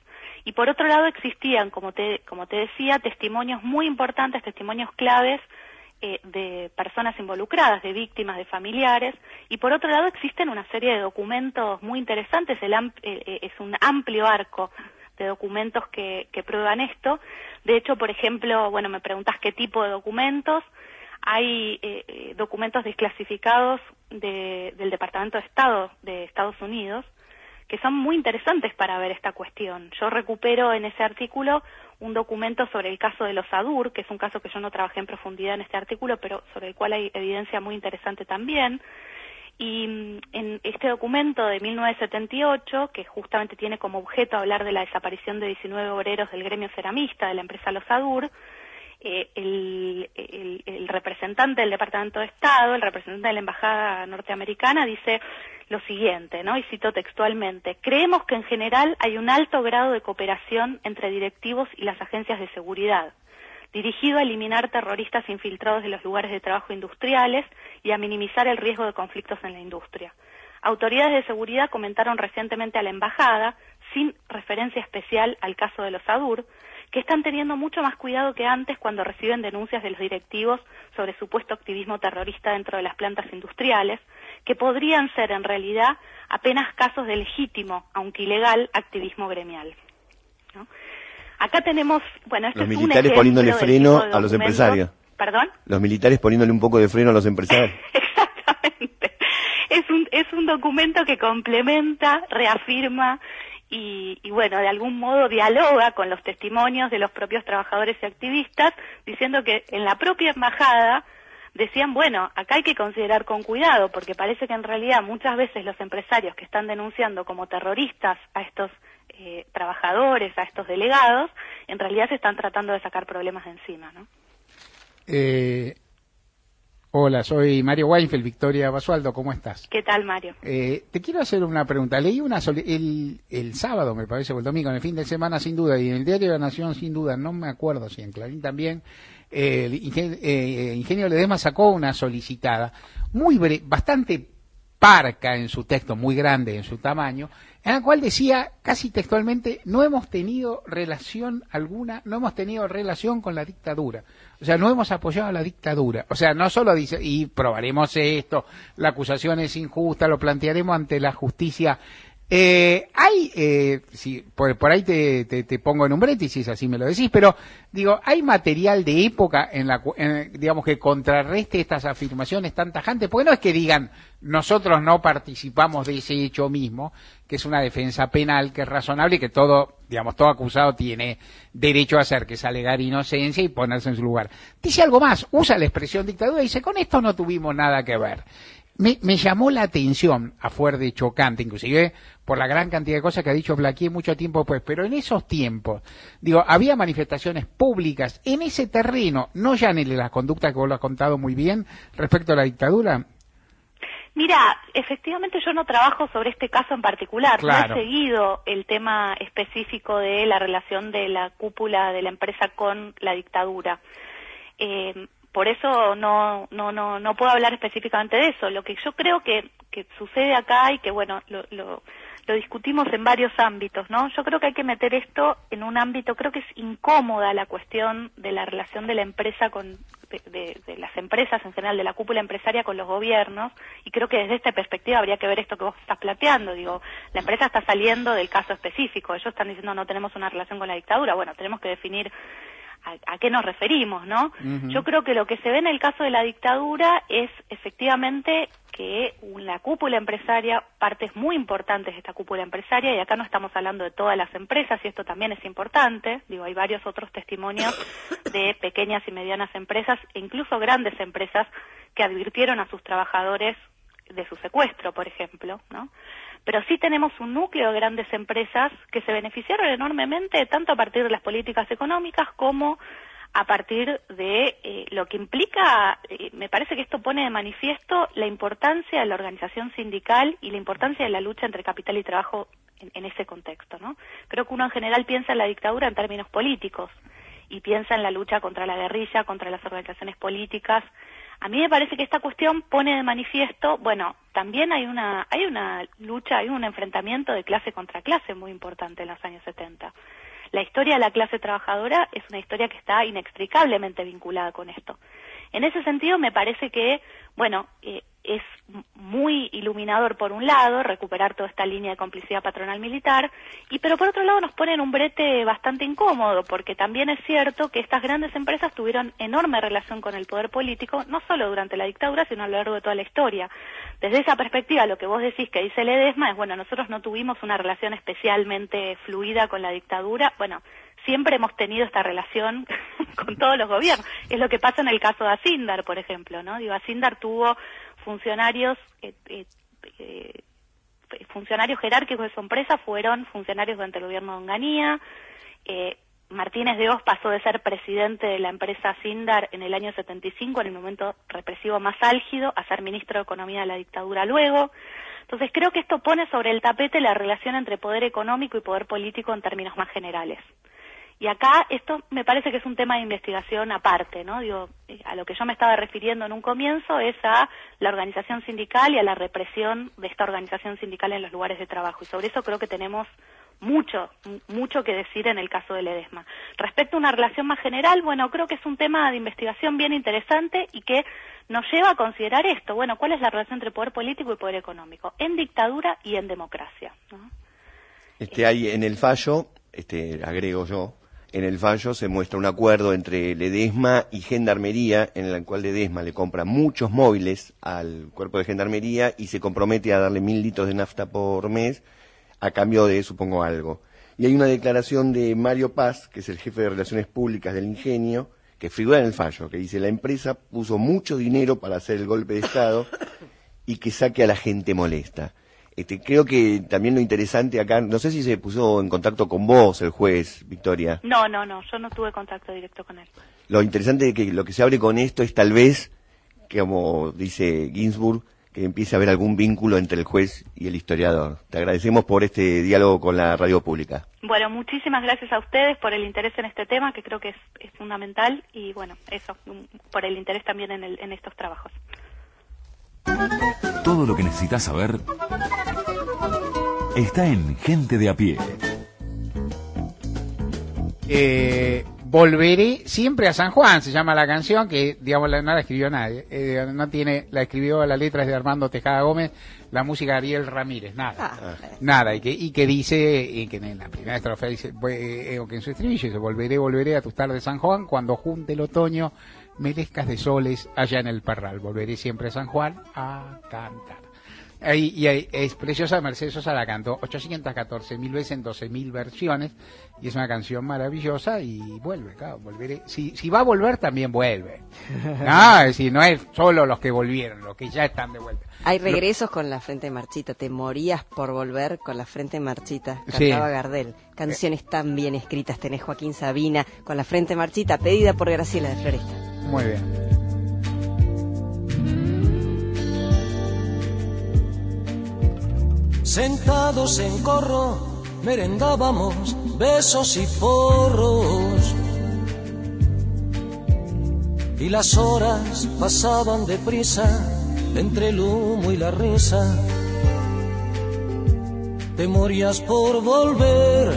y por otro lado existían, como te, como te decía, testimonios muy importantes, testimonios claves eh, de personas involucradas, de víctimas, de familiares, y por otro lado existen una serie de documentos muy interesantes, el am- eh, es un amplio arco de documentos que, que prueban esto. De hecho, por ejemplo, bueno, me preguntas qué tipo de documentos. Hay eh, documentos desclasificados de, del Departamento de Estado de Estados Unidos que son muy interesantes para ver esta cuestión. Yo recupero en ese artículo un documento sobre el caso de los Adur, que es un caso que yo no trabajé en profundidad en este artículo, pero sobre el cual hay evidencia muy interesante también. Y en este documento de mil novecientos setenta y ocho, que justamente tiene como objeto hablar de la desaparición de diecinueve obreros del gremio ceramista de la empresa Los Adur, eh, el, el, el representante del Departamento de Estado, el representante de la Embajada norteamericana, dice lo siguiente, ¿no? Y cito textualmente: creemos que en general hay un alto grado de cooperación entre directivos y las agencias de seguridad, dirigido a eliminar terroristas infiltrados de los lugares de trabajo industriales y a minimizar el riesgo de conflictos en la industria. Autoridades de seguridad comentaron recientemente a la embajada, sin referencia especial al caso de los Adur, que están teniendo mucho más cuidado que antes cuando reciben denuncias de los directivos sobre supuesto activismo terrorista dentro de las plantas industriales, que podrían ser en realidad apenas casos de legítimo, aunque ilegal, activismo gremial, ¿no? Acá tenemos, bueno, este los es militares un poniéndole ejemplo freno del tipo de a los documentos. empresarios. ¿Perdón? Los militares poniéndole un poco de freno a los empresarios. Es un, es un documento que complementa, reafirma y, y, bueno, de algún modo dialoga con los testimonios de los propios trabajadores y activistas, diciendo que en la propia embajada decían, bueno, acá hay que considerar con cuidado, porque parece que en realidad muchas veces los empresarios que están denunciando como terroristas a estos eh, trabajadores, a estos delegados, en realidad se están tratando de sacar problemas de encima, ¿no? Eh, hola, soy Mario Weinfeld, Victoria Basualdo, ¿cómo estás? ¿Qué tal, Mario? Eh, te quiero hacer una pregunta. Leí una soli- el, el sábado, me parece, o el domingo, en el fin de semana, sin duda, y en el Diario de la Nación, sin duda, no me acuerdo si en Clarín también, eh, el Ingen- eh, Ingenio Ledesma sacó una solicitada, muy bre- bastante parca en su texto, muy grande en su tamaño, en la cual decía casi textualmente: no hemos tenido relación alguna, no hemos tenido relación con la dictadura. O sea, no hemos apoyado a la dictadura. O sea, no solo dice, y probaremos esto, la acusación es injusta, lo plantearemos ante la justicia. Eh, hay, eh, si, por, por ahí te, te, te pongo en un bretis, así me lo decís, pero digo, hay material de época en la, en, digamos, que contrarreste estas afirmaciones tan tajantes, porque no es que digan nosotros no participamos de ese hecho mismo, que es una defensa penal, que es razonable y que todo, digamos, todo acusado tiene derecho a hacer, que es alegar inocencia y ponerse en su lugar. Dice algo más, usa la expresión dictadura y dice, con esto no tuvimos nada que ver. Me, me llamó la atención, a fuer de chocante, inclusive por la gran cantidad de cosas que ha dicho Blaquier mucho tiempo después, pero en esos tiempos, digo, había manifestaciones públicas en ese terreno, no ya en las conductas que vos lo has contado muy bien, respecto a la dictadura. Mira, efectivamente yo no trabajo sobre este caso en particular, Claro. no he seguido el tema específico de la relación de la cúpula de la empresa con la dictadura. Eh, Por eso no, no, no, no puedo hablar específicamente de eso. Lo que yo creo que, que sucede acá y que, bueno, lo, lo, lo discutimos en varios ámbitos, ¿no? Yo creo que hay que meter esto en un ámbito, creo que es incómoda la cuestión de la relación de la empresa con, de, de, de las empresas en general, de la cúpula empresaria con los gobiernos, y creo que desde esta perspectiva habría que ver esto que vos estás planteando. Digo, la empresa está saliendo del caso específico, ellos están diciendo no tenemos una relación con la dictadura, bueno, tenemos que definir a, a qué nos referimos, ¿no? Uh-huh. Yo creo que lo que se ve en el caso de la dictadura es efectivamente que la cúpula empresaria, partes muy importantes de esta cúpula empresaria, y acá no estamos hablando de todas las empresas, y esto también es importante, digo, hay varios otros testimonios de pequeñas y medianas empresas, e incluso grandes empresas que advirtieron a sus trabajadores de su secuestro, por ejemplo, ¿no? Pero sí tenemos un núcleo de grandes empresas que se beneficiaron enormemente, tanto a partir de las políticas económicas como a partir de eh, lo que implica, eh, me parece que esto pone de manifiesto la importancia de la organización sindical y la importancia de la lucha entre capital y trabajo en, en ese contexto, ¿no? Creo que uno en general piensa en la dictadura en términos políticos y piensa en la lucha contra la guerrilla, contra las organizaciones políticas. A mí me parece que esta cuestión pone de manifiesto, bueno, también hay una hay una lucha, hay un enfrentamiento de clase contra clase muy importante en los años setenta. la historia de la clase trabajadora es una historia que está inextricablemente vinculada con esto. En ese sentido, me parece que, bueno, eh, es muy iluminador por un lado recuperar toda esta línea de complicidad patronal militar, y pero por otro lado nos pone en un brete bastante incómodo, porque también es cierto que estas grandes empresas tuvieron enorme relación con el poder político, no solo durante la dictadura, sino a lo largo de toda la historia. Desde esa perspectiva, lo que vos decís que dice Ledesma es, bueno, nosotros no tuvimos una relación especialmente fluida con la dictadura, bueno, siempre hemos tenido esta relación con todos los gobiernos. Es lo que pasa en el caso de Acindar, por ejemplo, ¿no? Digo, Acindar tuvo funcionarios eh, eh, eh, funcionarios jerárquicos de su empresa, fueron funcionarios durante el gobierno de Onganía. eh, Martínez de Oz pasó de ser presidente de la empresa Acindar en el año setenta y cinco, en el momento represivo más álgido, a ser ministro de Economía de la dictadura luego. Entonces creo que esto pone sobre el tapete la relación entre poder económico y poder político en términos más generales. Y acá esto me parece que es un tema de investigación aparte, ¿no? Digo, a lo que yo me estaba refiriendo en un comienzo es a la organización sindical y a la represión de esta organización sindical en los lugares de trabajo. Y sobre eso creo que tenemos mucho, mucho que decir en el caso de Ledesma. Respecto a una relación más general, bueno, creo que es un tema de investigación bien interesante y que nos lleva a considerar esto. Bueno, ¿cuál es la relación entre poder político y poder económico? En dictadura y en democracia, ¿no? Este, hay en el fallo, este, agrego yo, en el fallo se muestra un acuerdo entre Ledesma y Gendarmería, en el cual Ledesma le compra muchos móviles al cuerpo de Gendarmería y se compromete a darle mil litros de nafta por mes a cambio de, supongo, algo. Y hay una declaración de Mario Paz, que es el jefe de Relaciones Públicas del Ingenio, que figura en el fallo, que dice: la empresa puso mucho dinero para hacer el golpe de Estado y que saque a la gente molesta. Este, creo que también lo interesante acá, no sé si se puso en contacto con vos el juez, Victoria. No, no, no, yo no tuve contacto directo con él. Lo interesante de que lo que se abre con esto es tal vez, que como dice Ginsburg, que empiece a haber algún vínculo entre el juez y el historiador. Te agradecemos por este diálogo con la radio pública. Bueno, muchísimas gracias a ustedes por el interés en este tema, que creo que es, es fundamental, y bueno, eso, por el interés también en, el, en estos trabajos. Todo lo que necesitas saber está en Gente de a Pie. Eh, volveré siempre a San Juan, se llama la canción, que digamos no la escribió nadie, eh, no tiene, la escribió, la letra es de Armando Tejada Gómez, la música de Ariel Ramírez, nada, ah, nada, y que, y que dice, y que en la primera estrofa dice, eh, o que en su estribillo dice: volveré, volveré a tus tardes de San Juan, cuando junte el otoño melescas de soles allá en el Parral, volveré siempre a San Juan a cantar. Ahí, y ahí, es preciosa, Mercedes Sosa la cantó ochocientas catorce mil veces en doce mil versiones, y es una canción maravillosa, y vuelve, claro, volveré. Si, si va a volver, también vuelve. No, es decir, no es solo los que volvieron, los que ya están de vuelta. Hay regresos con la frente marchita, te morías por volver con la frente marchita, cantaba Sí. Gardel. Canciones tan bien escritas tenés, Joaquín Sabina, con la frente marchita, pedida por Graciela de Floresta. Muy bien. Sentados en corro, merendábamos besos y porros. Y las horas pasaban deprisa entre el humo y la risa. Te morías por volver.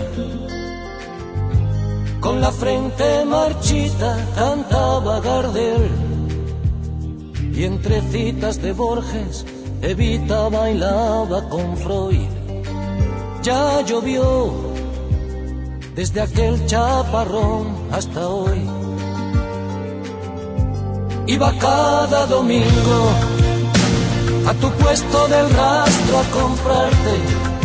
Con la frente marchita cantaba Gardel. Y entre citas de Borges, Evita bailaba con Freud. Ya llovió desde aquel chaparrón hasta hoy. Iba cada domingo a tu puesto del rastro a comprarte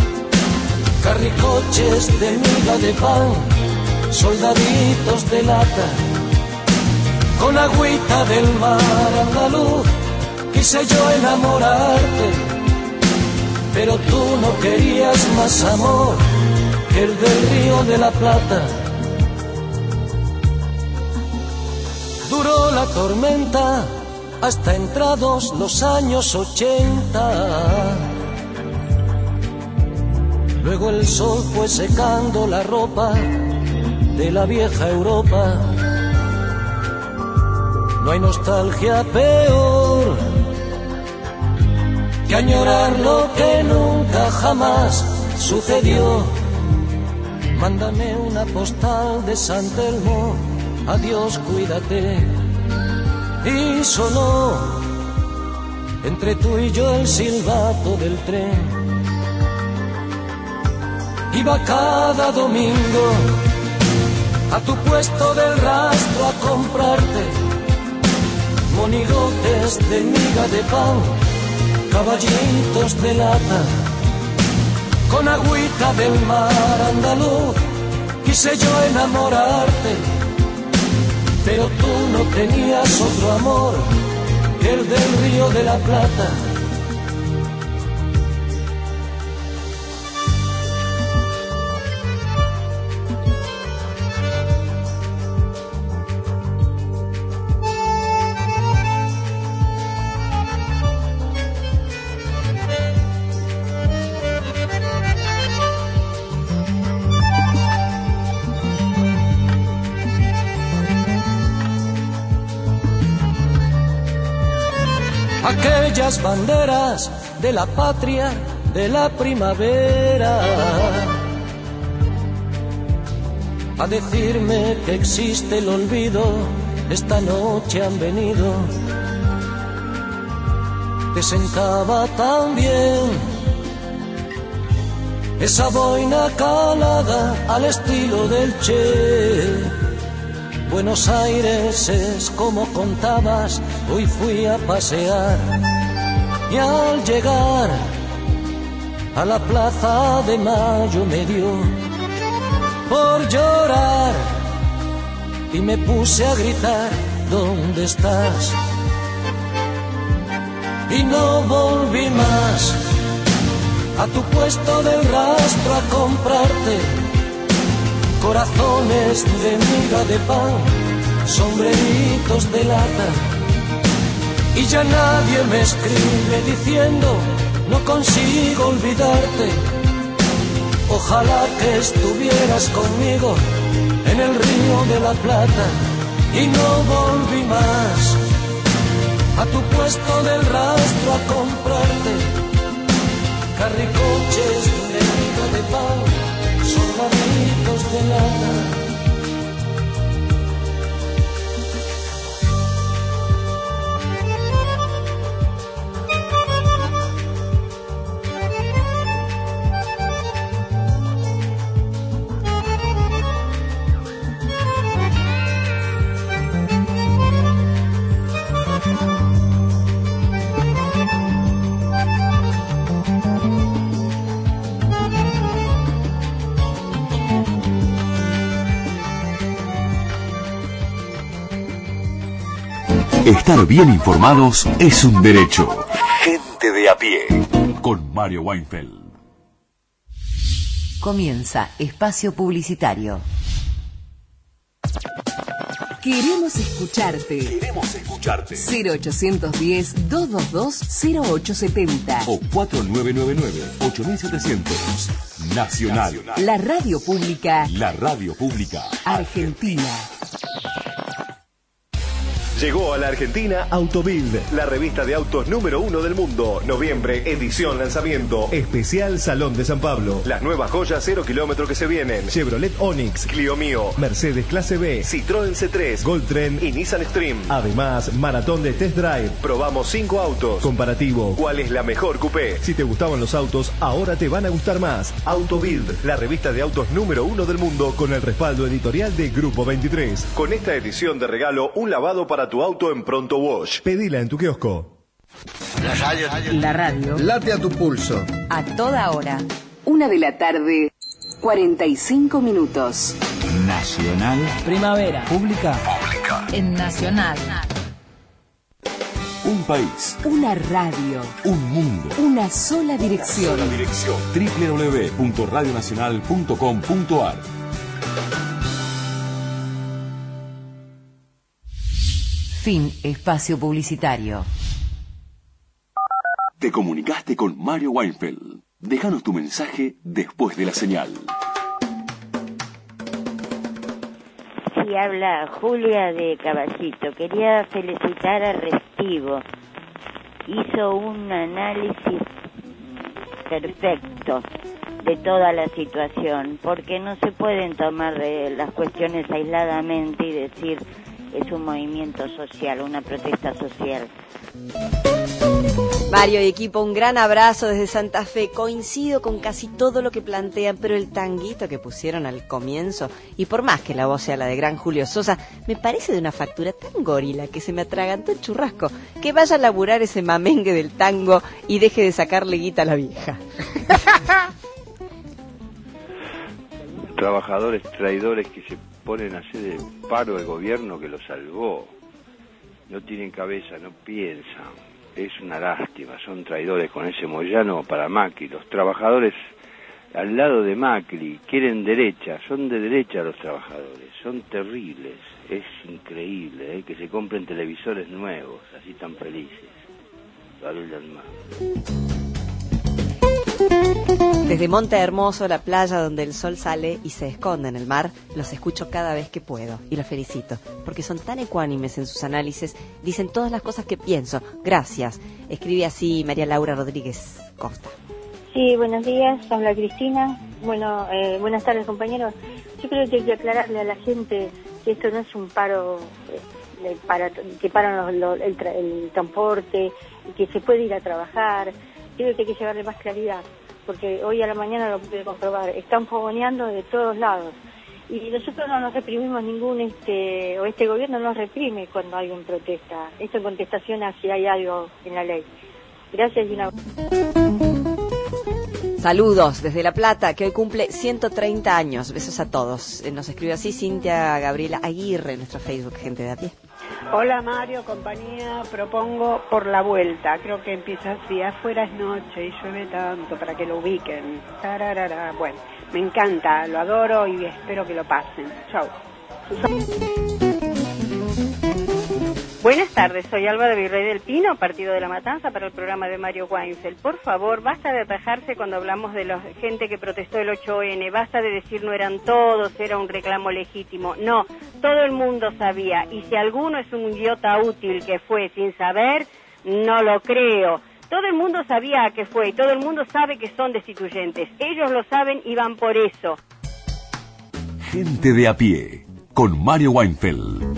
carricoches de miga de pan, soldaditos de lata, con agüita del mar andaluz. Quise yo enamorarte, pero tú no querías más amor que el del Río de la Plata. Duró la tormenta hasta entrados los años ochenta. Luego el sol fue secando la ropa de la vieja Europa. No hay nostalgia peor que añorar lo que nunca jamás sucedió. mándame una postal de San Telmo, adiós, cuídate. Y sonó entre tú y yo el silbato del tren. Iba cada domingo a tu puesto del rastro a comprarte monigotes de miga de pan, caballitos de lata, con agüita del mar andaluz. Quise yo enamorarte, pero tú no tenías otro amor que el del Río de la Plata. Aquellas banderas de la patria, de la primavera, a decirme que existe el olvido, esta noche han venido. Te sentaba tan bien esa boina calada al estilo del Che. Buenos Aires es como contabas, hoy fui a pasear y al llegar a la Plaza de Mayo me dio por llorar y me puse a gritar, ¿dónde estás? Y no volví más a tu puesto del rastro a comprarte corazones de miga de pan, sombreritos de lata. Y ya nadie me escribe diciendo no consigo olvidarte. Ojalá que estuvieras conmigo en el Río de la Plata. Y no volví más a tu puesto del rastro a comprarte carricoches de miga de pan, soldaditos de lana. Estar bien informados es un derecho. Gente de a pie. Con Mario Weinfeld. Comienza Espacio Publicitario. Queremos escucharte. Queremos escucharte. cero ochocientos diez, doscientos veintidós, cero ocho setenta. O cuatro nueve nueve nueve, ocho mil setecientos. Nacional. La radio pública. La radio pública. Argentina. Llegó a la Argentina Autobild, la revista de autos número uno del mundo. Noviembre, edición lanzamiento. Especial Salón de San Pablo. Las nuevas joyas cero kilómetros que se vienen. Chevrolet Onix, Clio Mio, Mercedes Clase B, Citroën C tres, Goldtrend y Nissan Extreme. Además, maratón de test drive. Probamos cinco autos. Comparativo. ¿Cuál es la mejor coupé? Si te gustaban los autos, ahora te van a gustar más. Autobild, la revista de autos número uno del mundo con el respaldo editorial de Grupo veintitrés. Con esta edición de regalo, un lavado para tu auto en Pronto Wash. Pedila en tu kiosco. La radio. La radio. Late a tu pulso. A toda hora. Una de la tarde, cuarenta y cinco minutos. Nacional. Primavera. Pública. Pública. En Nacional. Un país. Una radio. Un mundo. Una sola dirección. Una sola dirección. doble u doble u doble u punto radio nacional punto com punto a r. Fin espacio publicitario. Te comunicaste con Mario Weinfeld. Déjanos tu mensaje después de la señal. Sí, habla Julia de Caballito. Quería felicitar a Restivo. Hizo un análisis imperfectos de toda la situación, porque no se pueden tomar de las cuestiones aisladamente y decir es un movimiento social, una protesta social. Mario y equipo, un gran abrazo desde Santa Fe. Coincido con casi todo lo que plantean, pero el tanguito que pusieron al comienzo, y por más que la voz sea la de gran Julio Sosa, me parece de una factura tan gorila que se me atragantó el churrasco. Que vaya a laburar ese mamengue del tango y deje de sacarle guita a la vieja. Trabajadores traidores que se ponen a hacer el paro al gobierno que lo salvó. No tienen cabeza, no piensan. Es una lástima, son traidores con ese Moyano para Macri. Los trabajadores al lado de Macri quieren derecha, son de derecha los trabajadores, son terribles. Es increíble ¿eh? que se compren televisores nuevos, así tan felices. Saludan más. Desde Monte Hermoso, la playa donde el sol sale y se esconde en el mar, los escucho cada vez que puedo y los felicito, porque son tan ecuánimes en sus análisis, dicen todas las cosas que pienso. Gracias. Escribe así María Laura Rodríguez Costa. Sí, buenos días, habla Cristina. Bueno, eh, buenas tardes, compañeros. Yo creo que hay que aclararle a la gente que esto no es un paro eh, para que paran los, los, el, tra el transporte y que se puede ir a trabajar. Creo que hay que llevarle más claridad, porque hoy a la mañana lo pude comprobar, están fogoneando de todos lados y nosotros no nos reprimimos ningún, este o este gobierno no nos reprime cuando hay una protesta, esto en contestación a si hay algo en la ley. Gracias y una... Saludos desde La Plata, que hoy cumple ciento treinta años, besos a todos. Nos escribe así Cintia Gabriela Aguirre en nuestro Facebook, gente de a pie. Hola Mario, compañía, propongo Por la Vuelta, creo que empieza así, afuera es noche y llueve tanto para que lo ubiquen. Tararara. Bueno, me encanta, lo adoro y espero que lo pasen. Chau. Buenas tardes, soy Alba de Virrey del Pino, Partido de la Matanza, para el programa de Mario Weinfeld. Por favor, basta de atajarse cuando hablamos de la gente que protestó el ocho ene, basta de decir no eran todos, era un reclamo legítimo. No, todo el mundo sabía, y si alguno es un idiota útil que fue sin saber, no lo creo. Todo el mundo sabía a qué fue, y todo el mundo sabe que son destituyentes. Ellos lo saben y van por eso. Gente de a pie, con Mario Weinfeld.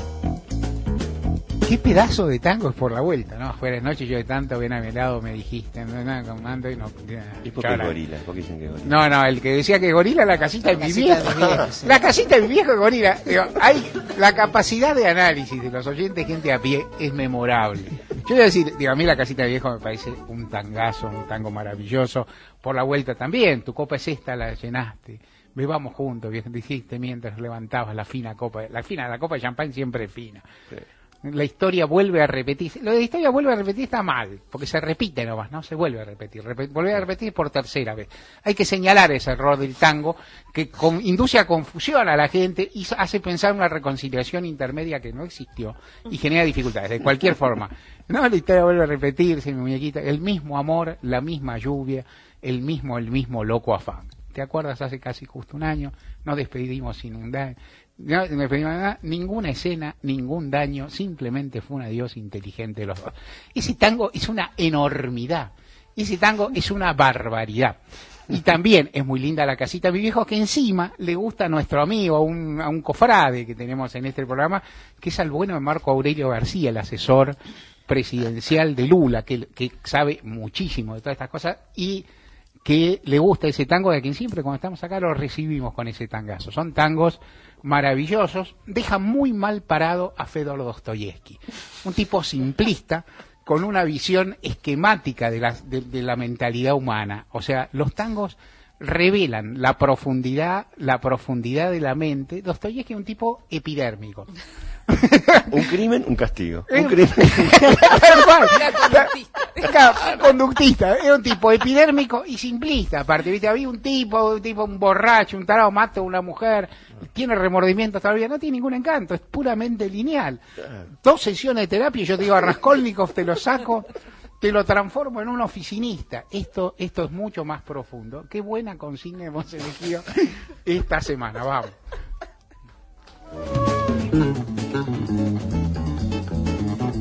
Qué pedazo de tango es Por la Vuelta, ¿no? Fuera de noche yo de tanto bien a mi lado me dijiste, no, no, comando y no... ¿Y por qué gorila? ¿Por qué dicen que gorila? No, no, el que decía que gorila, la casita de mi viejo. Sí. La casita de mi viejo es gorila. Digo, hay la capacidad de análisis de los oyentes, gente a pie, es memorable. Yo voy a decir, digo, a mí la casita de viejo me parece un tangazo, un tango maravilloso. Por la Vuelta también, tu copa es esta, la llenaste. Bebamos juntos, dijiste mientras levantabas la fina copa. La fina, la copa de champán siempre es fina. Sí. La historia vuelve a repetirse. Lo de la historia vuelve a repetir está mal, porque se repite nomás, ¿no? Se vuelve a repetir. Repet vuelve a repetir por tercera vez. Hay que señalar ese error del tango que con, induce a confusión a la gente y hace pensar una reconciliación intermedia que no existió y genera dificultades, de cualquier forma. No, la historia vuelve a repetirse, mi muñequita. El mismo amor, la misma lluvia, el mismo, el mismo loco afán. ¿Te acuerdas? Hace casi justo un año nos despedimos sin un daño. No, no nada, ninguna escena, ningún daño, simplemente fue un adiós inteligente de los dos. Ese tango es una enormidad, ese tango es una barbaridad. Y también es muy linda la casita de mi viejo, que encima le gusta a nuestro amigo, a un, a un cofrade que tenemos en este programa, que es al bueno de Marco Aurelio García, el asesor presidencial de Lula, que, que sabe muchísimo de todas estas cosas y que le gusta ese tango, de quien siempre cuando estamos acá lo recibimos con ese tangazo. Son tangos maravillosos, deja muy mal parado a Fedor Dostoyevsky, un tipo simplista con una visión esquemática de la, de, de la mentalidad humana. O sea, los tangos revelan la profundidad, la profundidad de la mente. Dostoyevsky es un tipo epidérmico. Un crimen, un castigo. Un crimen. conductista. conductista. Es un tipo epidérmico y simplista. Aparte, viste, había un tipo, un tipo, un borracho, un tarado, mata a una mujer, tiene remordimientos todavía, no tiene ningún encanto, es puramente lineal. Dos sesiones de terapia y yo te digo a Raskolnikov, te lo saco, te lo transformo en un oficinista. Esto, esto es mucho más profundo. Qué buena consigna hemos elegido esta semana. Vamos.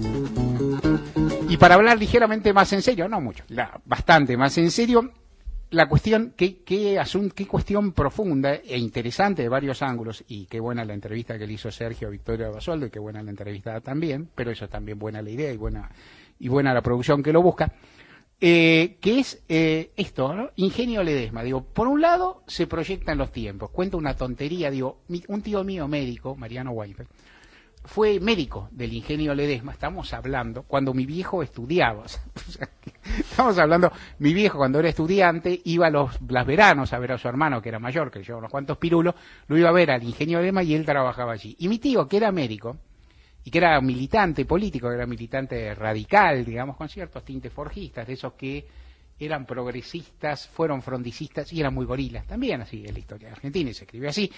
Y para hablar ligeramente más en serio, no mucho, la, bastante más en serio, la cuestión, qué, qué, asun, qué cuestión profunda e interesante de varios ángulos, y qué buena la entrevista que le hizo Sergio a Victoria Basualdo, y qué buena la entrevista también, pero eso es también buena la idea y buena, y buena la producción que lo busca, eh, que es eh, esto, ¿no? Ingenio Ledesma. Digo, por un lado se proyectan los tiempos, cuenta una tontería, digo, mi, un tío mío médico, Mariano Weinfeld, fue médico del Ingenio Ledesma, estamos hablando, cuando mi viejo estudiaba, o sea, estamos hablando, mi viejo cuando era estudiante iba los, los veranos a ver a su hermano, que era mayor, que le llevaba unos cuantos pirulos, lo iba a ver al Ingenio Ledesma y él trabajaba allí. Y mi tío, que era médico, y que era militante político, que era militante radical, digamos, con ciertos tintes forjistas, de esos que eran progresistas, fueron frondicistas y eran muy gorilas, también así es la historia de Argentina y se escribe así,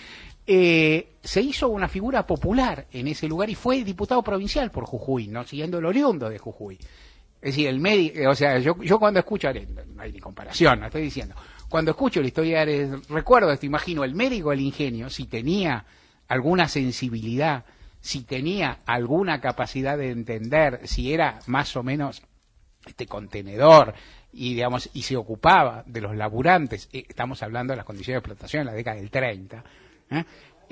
eh, se hizo una figura popular en ese lugar y fue diputado provincial por Jujuy, no siguiendo el oriundo de Jujuy. Es decir, el médico, o sea, yo, yo cuando escucho, no hay ni comparación, no estoy diciendo, cuando escucho la historia, de, recuerdo esto, imagino el médico del Ingenio, si tenía alguna sensibilidad, si tenía alguna capacidad de entender, si era más o menos este contenedor, y digamos y se ocupaba de los laburantes, eh, estamos hablando de las condiciones de explotación en la década del treinta, ¿eh?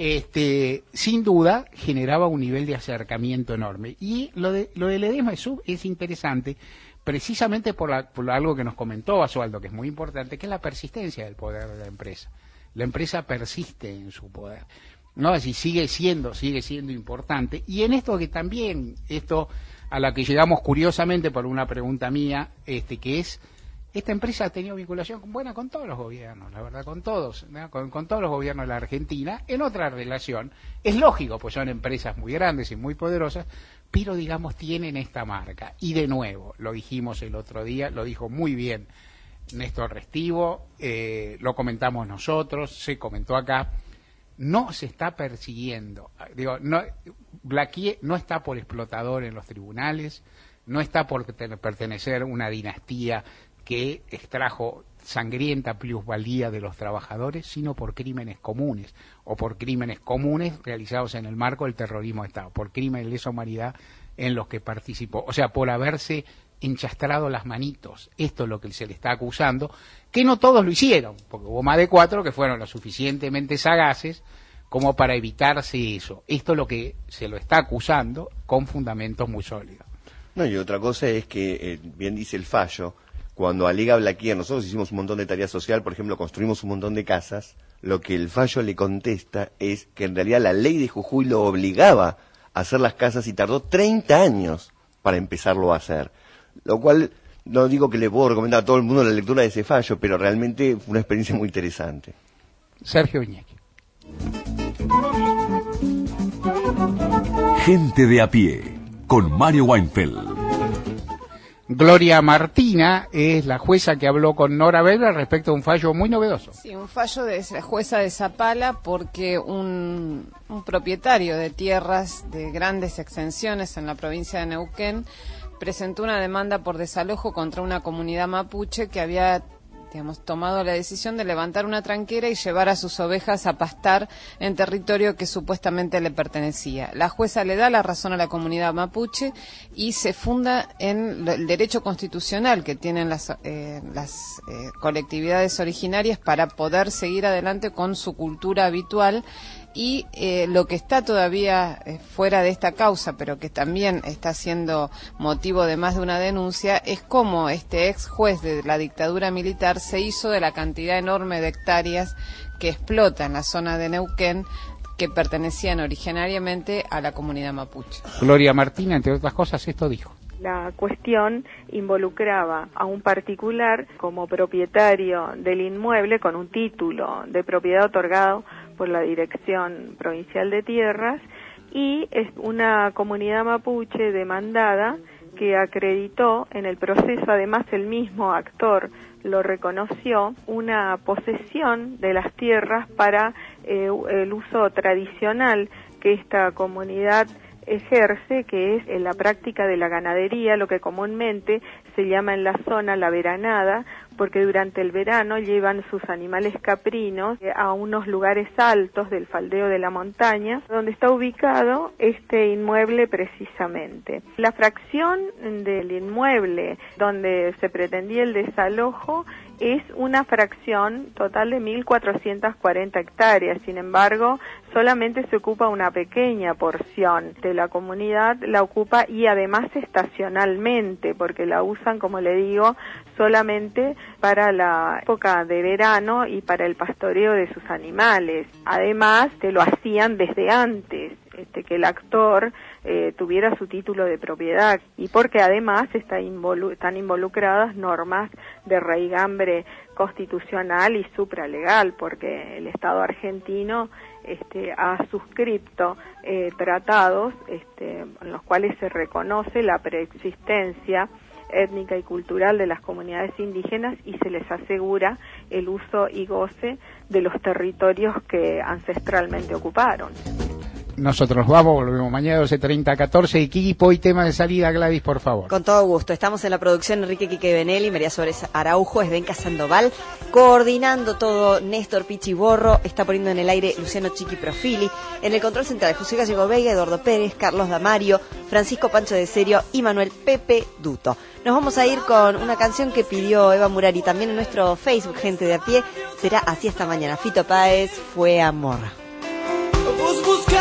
este, sin duda generaba un nivel de acercamiento enorme. Y lo de lo de Ledesma es, es interesante precisamente por, la, por algo que nos comentó Basualdo, que es muy importante, que es la persistencia del poder de la empresa. La empresa persiste en su poder, ¿no? Así sigue siendo, sigue siendo importante. Y en esto que también, esto a la que llegamos curiosamente por una pregunta mía, este que es, esta empresa ha tenido vinculación buena con todos los gobiernos, la verdad, con todos, ¿no? con, con todos los gobiernos de la Argentina, en otra relación. Es lógico, pues son empresas muy grandes y muy poderosas, pero digamos tienen esta marca. Y de nuevo, lo dijimos el otro día, lo dijo muy bien Néstor Restivo, eh, lo comentamos nosotros, se comentó acá, no se está persiguiendo, digo, no, Blaquier no está por explotador en los tribunales, no está por pertenecer a una dinastía que extrajo sangrienta plusvalía de los trabajadores, sino por crímenes comunes, o por crímenes comunes realizados en el marco del terrorismo de Estado, por crímenes de lesa humanidad en los que participó, o sea, por haberse enchastrado las manitos. Esto es lo que se le está acusando, que no todos lo hicieron, porque hubo más de cuatro que fueron lo suficientemente sagaces como para evitarse eso. Esto es lo que se lo está acusando con fundamentos muy sólidos. No, y otra cosa es que, eh, bien dice el fallo, cuando alega Blaquier, nosotros hicimos un montón de tarea social, por ejemplo, construimos un montón de casas, lo que el fallo le contesta es que en realidad la ley de Jujuy lo obligaba a hacer las casas y tardó treinta años para empezarlo a hacer. Lo cual, no digo que le puedo recomendar a todo el mundo la lectura de ese fallo, pero realmente fue una experiencia muy interesante. Sergio Iñaki. Gente de a pie, con Mario Weinfeld. Gloria Martina es la jueza que habló con Nora Belda respecto a un fallo muy novedoso. Sí, un fallo de la jueza de Zapala porque un, un propietario de tierras de grandes extensiones en la provincia de Neuquén presentó una demanda por desalojo contra una comunidad mapuche que había, digamos, tomado la decisión de levantar una tranquera y llevar a sus ovejas a pastar en territorio que supuestamente le pertenecía. La jueza le da la razón a la comunidad mapuche y se funda en el derecho constitucional que tienen las, eh, las eh, colectividades originarias para poder seguir adelante con su cultura habitual. Y eh, lo que está todavía eh, fuera de esta causa, pero que también está siendo motivo de más de una denuncia, es cómo este ex juez de la dictadura militar se hizo de la cantidad enorme de hectáreas que explota en la zona de Neuquén, que pertenecían originariamente a la comunidad mapuche. Gloria Martina, entre otras cosas, esto dijo. La cuestión involucraba a un particular como propietario del inmueble con un título de propiedad otorgado por la Dirección Provincial de Tierras y es una comunidad mapuche demandada que acreditó en el proceso, además el mismo actor lo reconoció, una posesión de las tierras para eh, el uso tradicional que esta comunidad ejerce, que es en la práctica de la ganadería, lo que comúnmente se llama en la zona la veranada, porque durante el verano llevan sus animales caprinos a unos lugares altos del faldeo de la montaña, donde está ubicado este inmueble precisamente. La fracción del inmueble donde se pretendía el desalojo es una fracción total de mil cuatrocientas cuarenta hectáreas, sin embargo, solamente se ocupa una pequeña porción de la comunidad, la ocupa y además estacionalmente, porque la usan, como le digo, solamente para la época de verano y para el pastoreo de sus animales. Además, te lo hacían desde antes, este, que el actor eh, tuviera su título de propiedad, y porque además está involu- están involucradas normas de raigambre constitucional y supralegal, porque el Estado argentino este, ha suscripto eh, tratados este, en los cuales se reconoce la preexistencia étnica y cultural de las comunidades indígenas y se les asegura el uso y goce de los territorios que ancestralmente ocuparon. Nosotros vamos, volvemos mañana doce treinta a catorce. Equipo y tema de salida, Gladys, por favor. Con todo gusto. Estamos en la producción Enrique Quique Benelli, María Suárez Araujo, Esdenca Sandoval, coordinando todo Néstor Pichiborro, está poniendo en el aire Luciano Chiqui Profili, en el control central José Gallego Veiga, Eduardo Pérez, Carlos Damario, Francisco Pancho de Serio y Manuel Pepe Duto. Nos vamos a ir con una canción que pidió Eva Murari también en nuestro Facebook, Gente de a Pie. Será Así Hasta Mañana. Fito Páez, Fue Amor. Vos buscas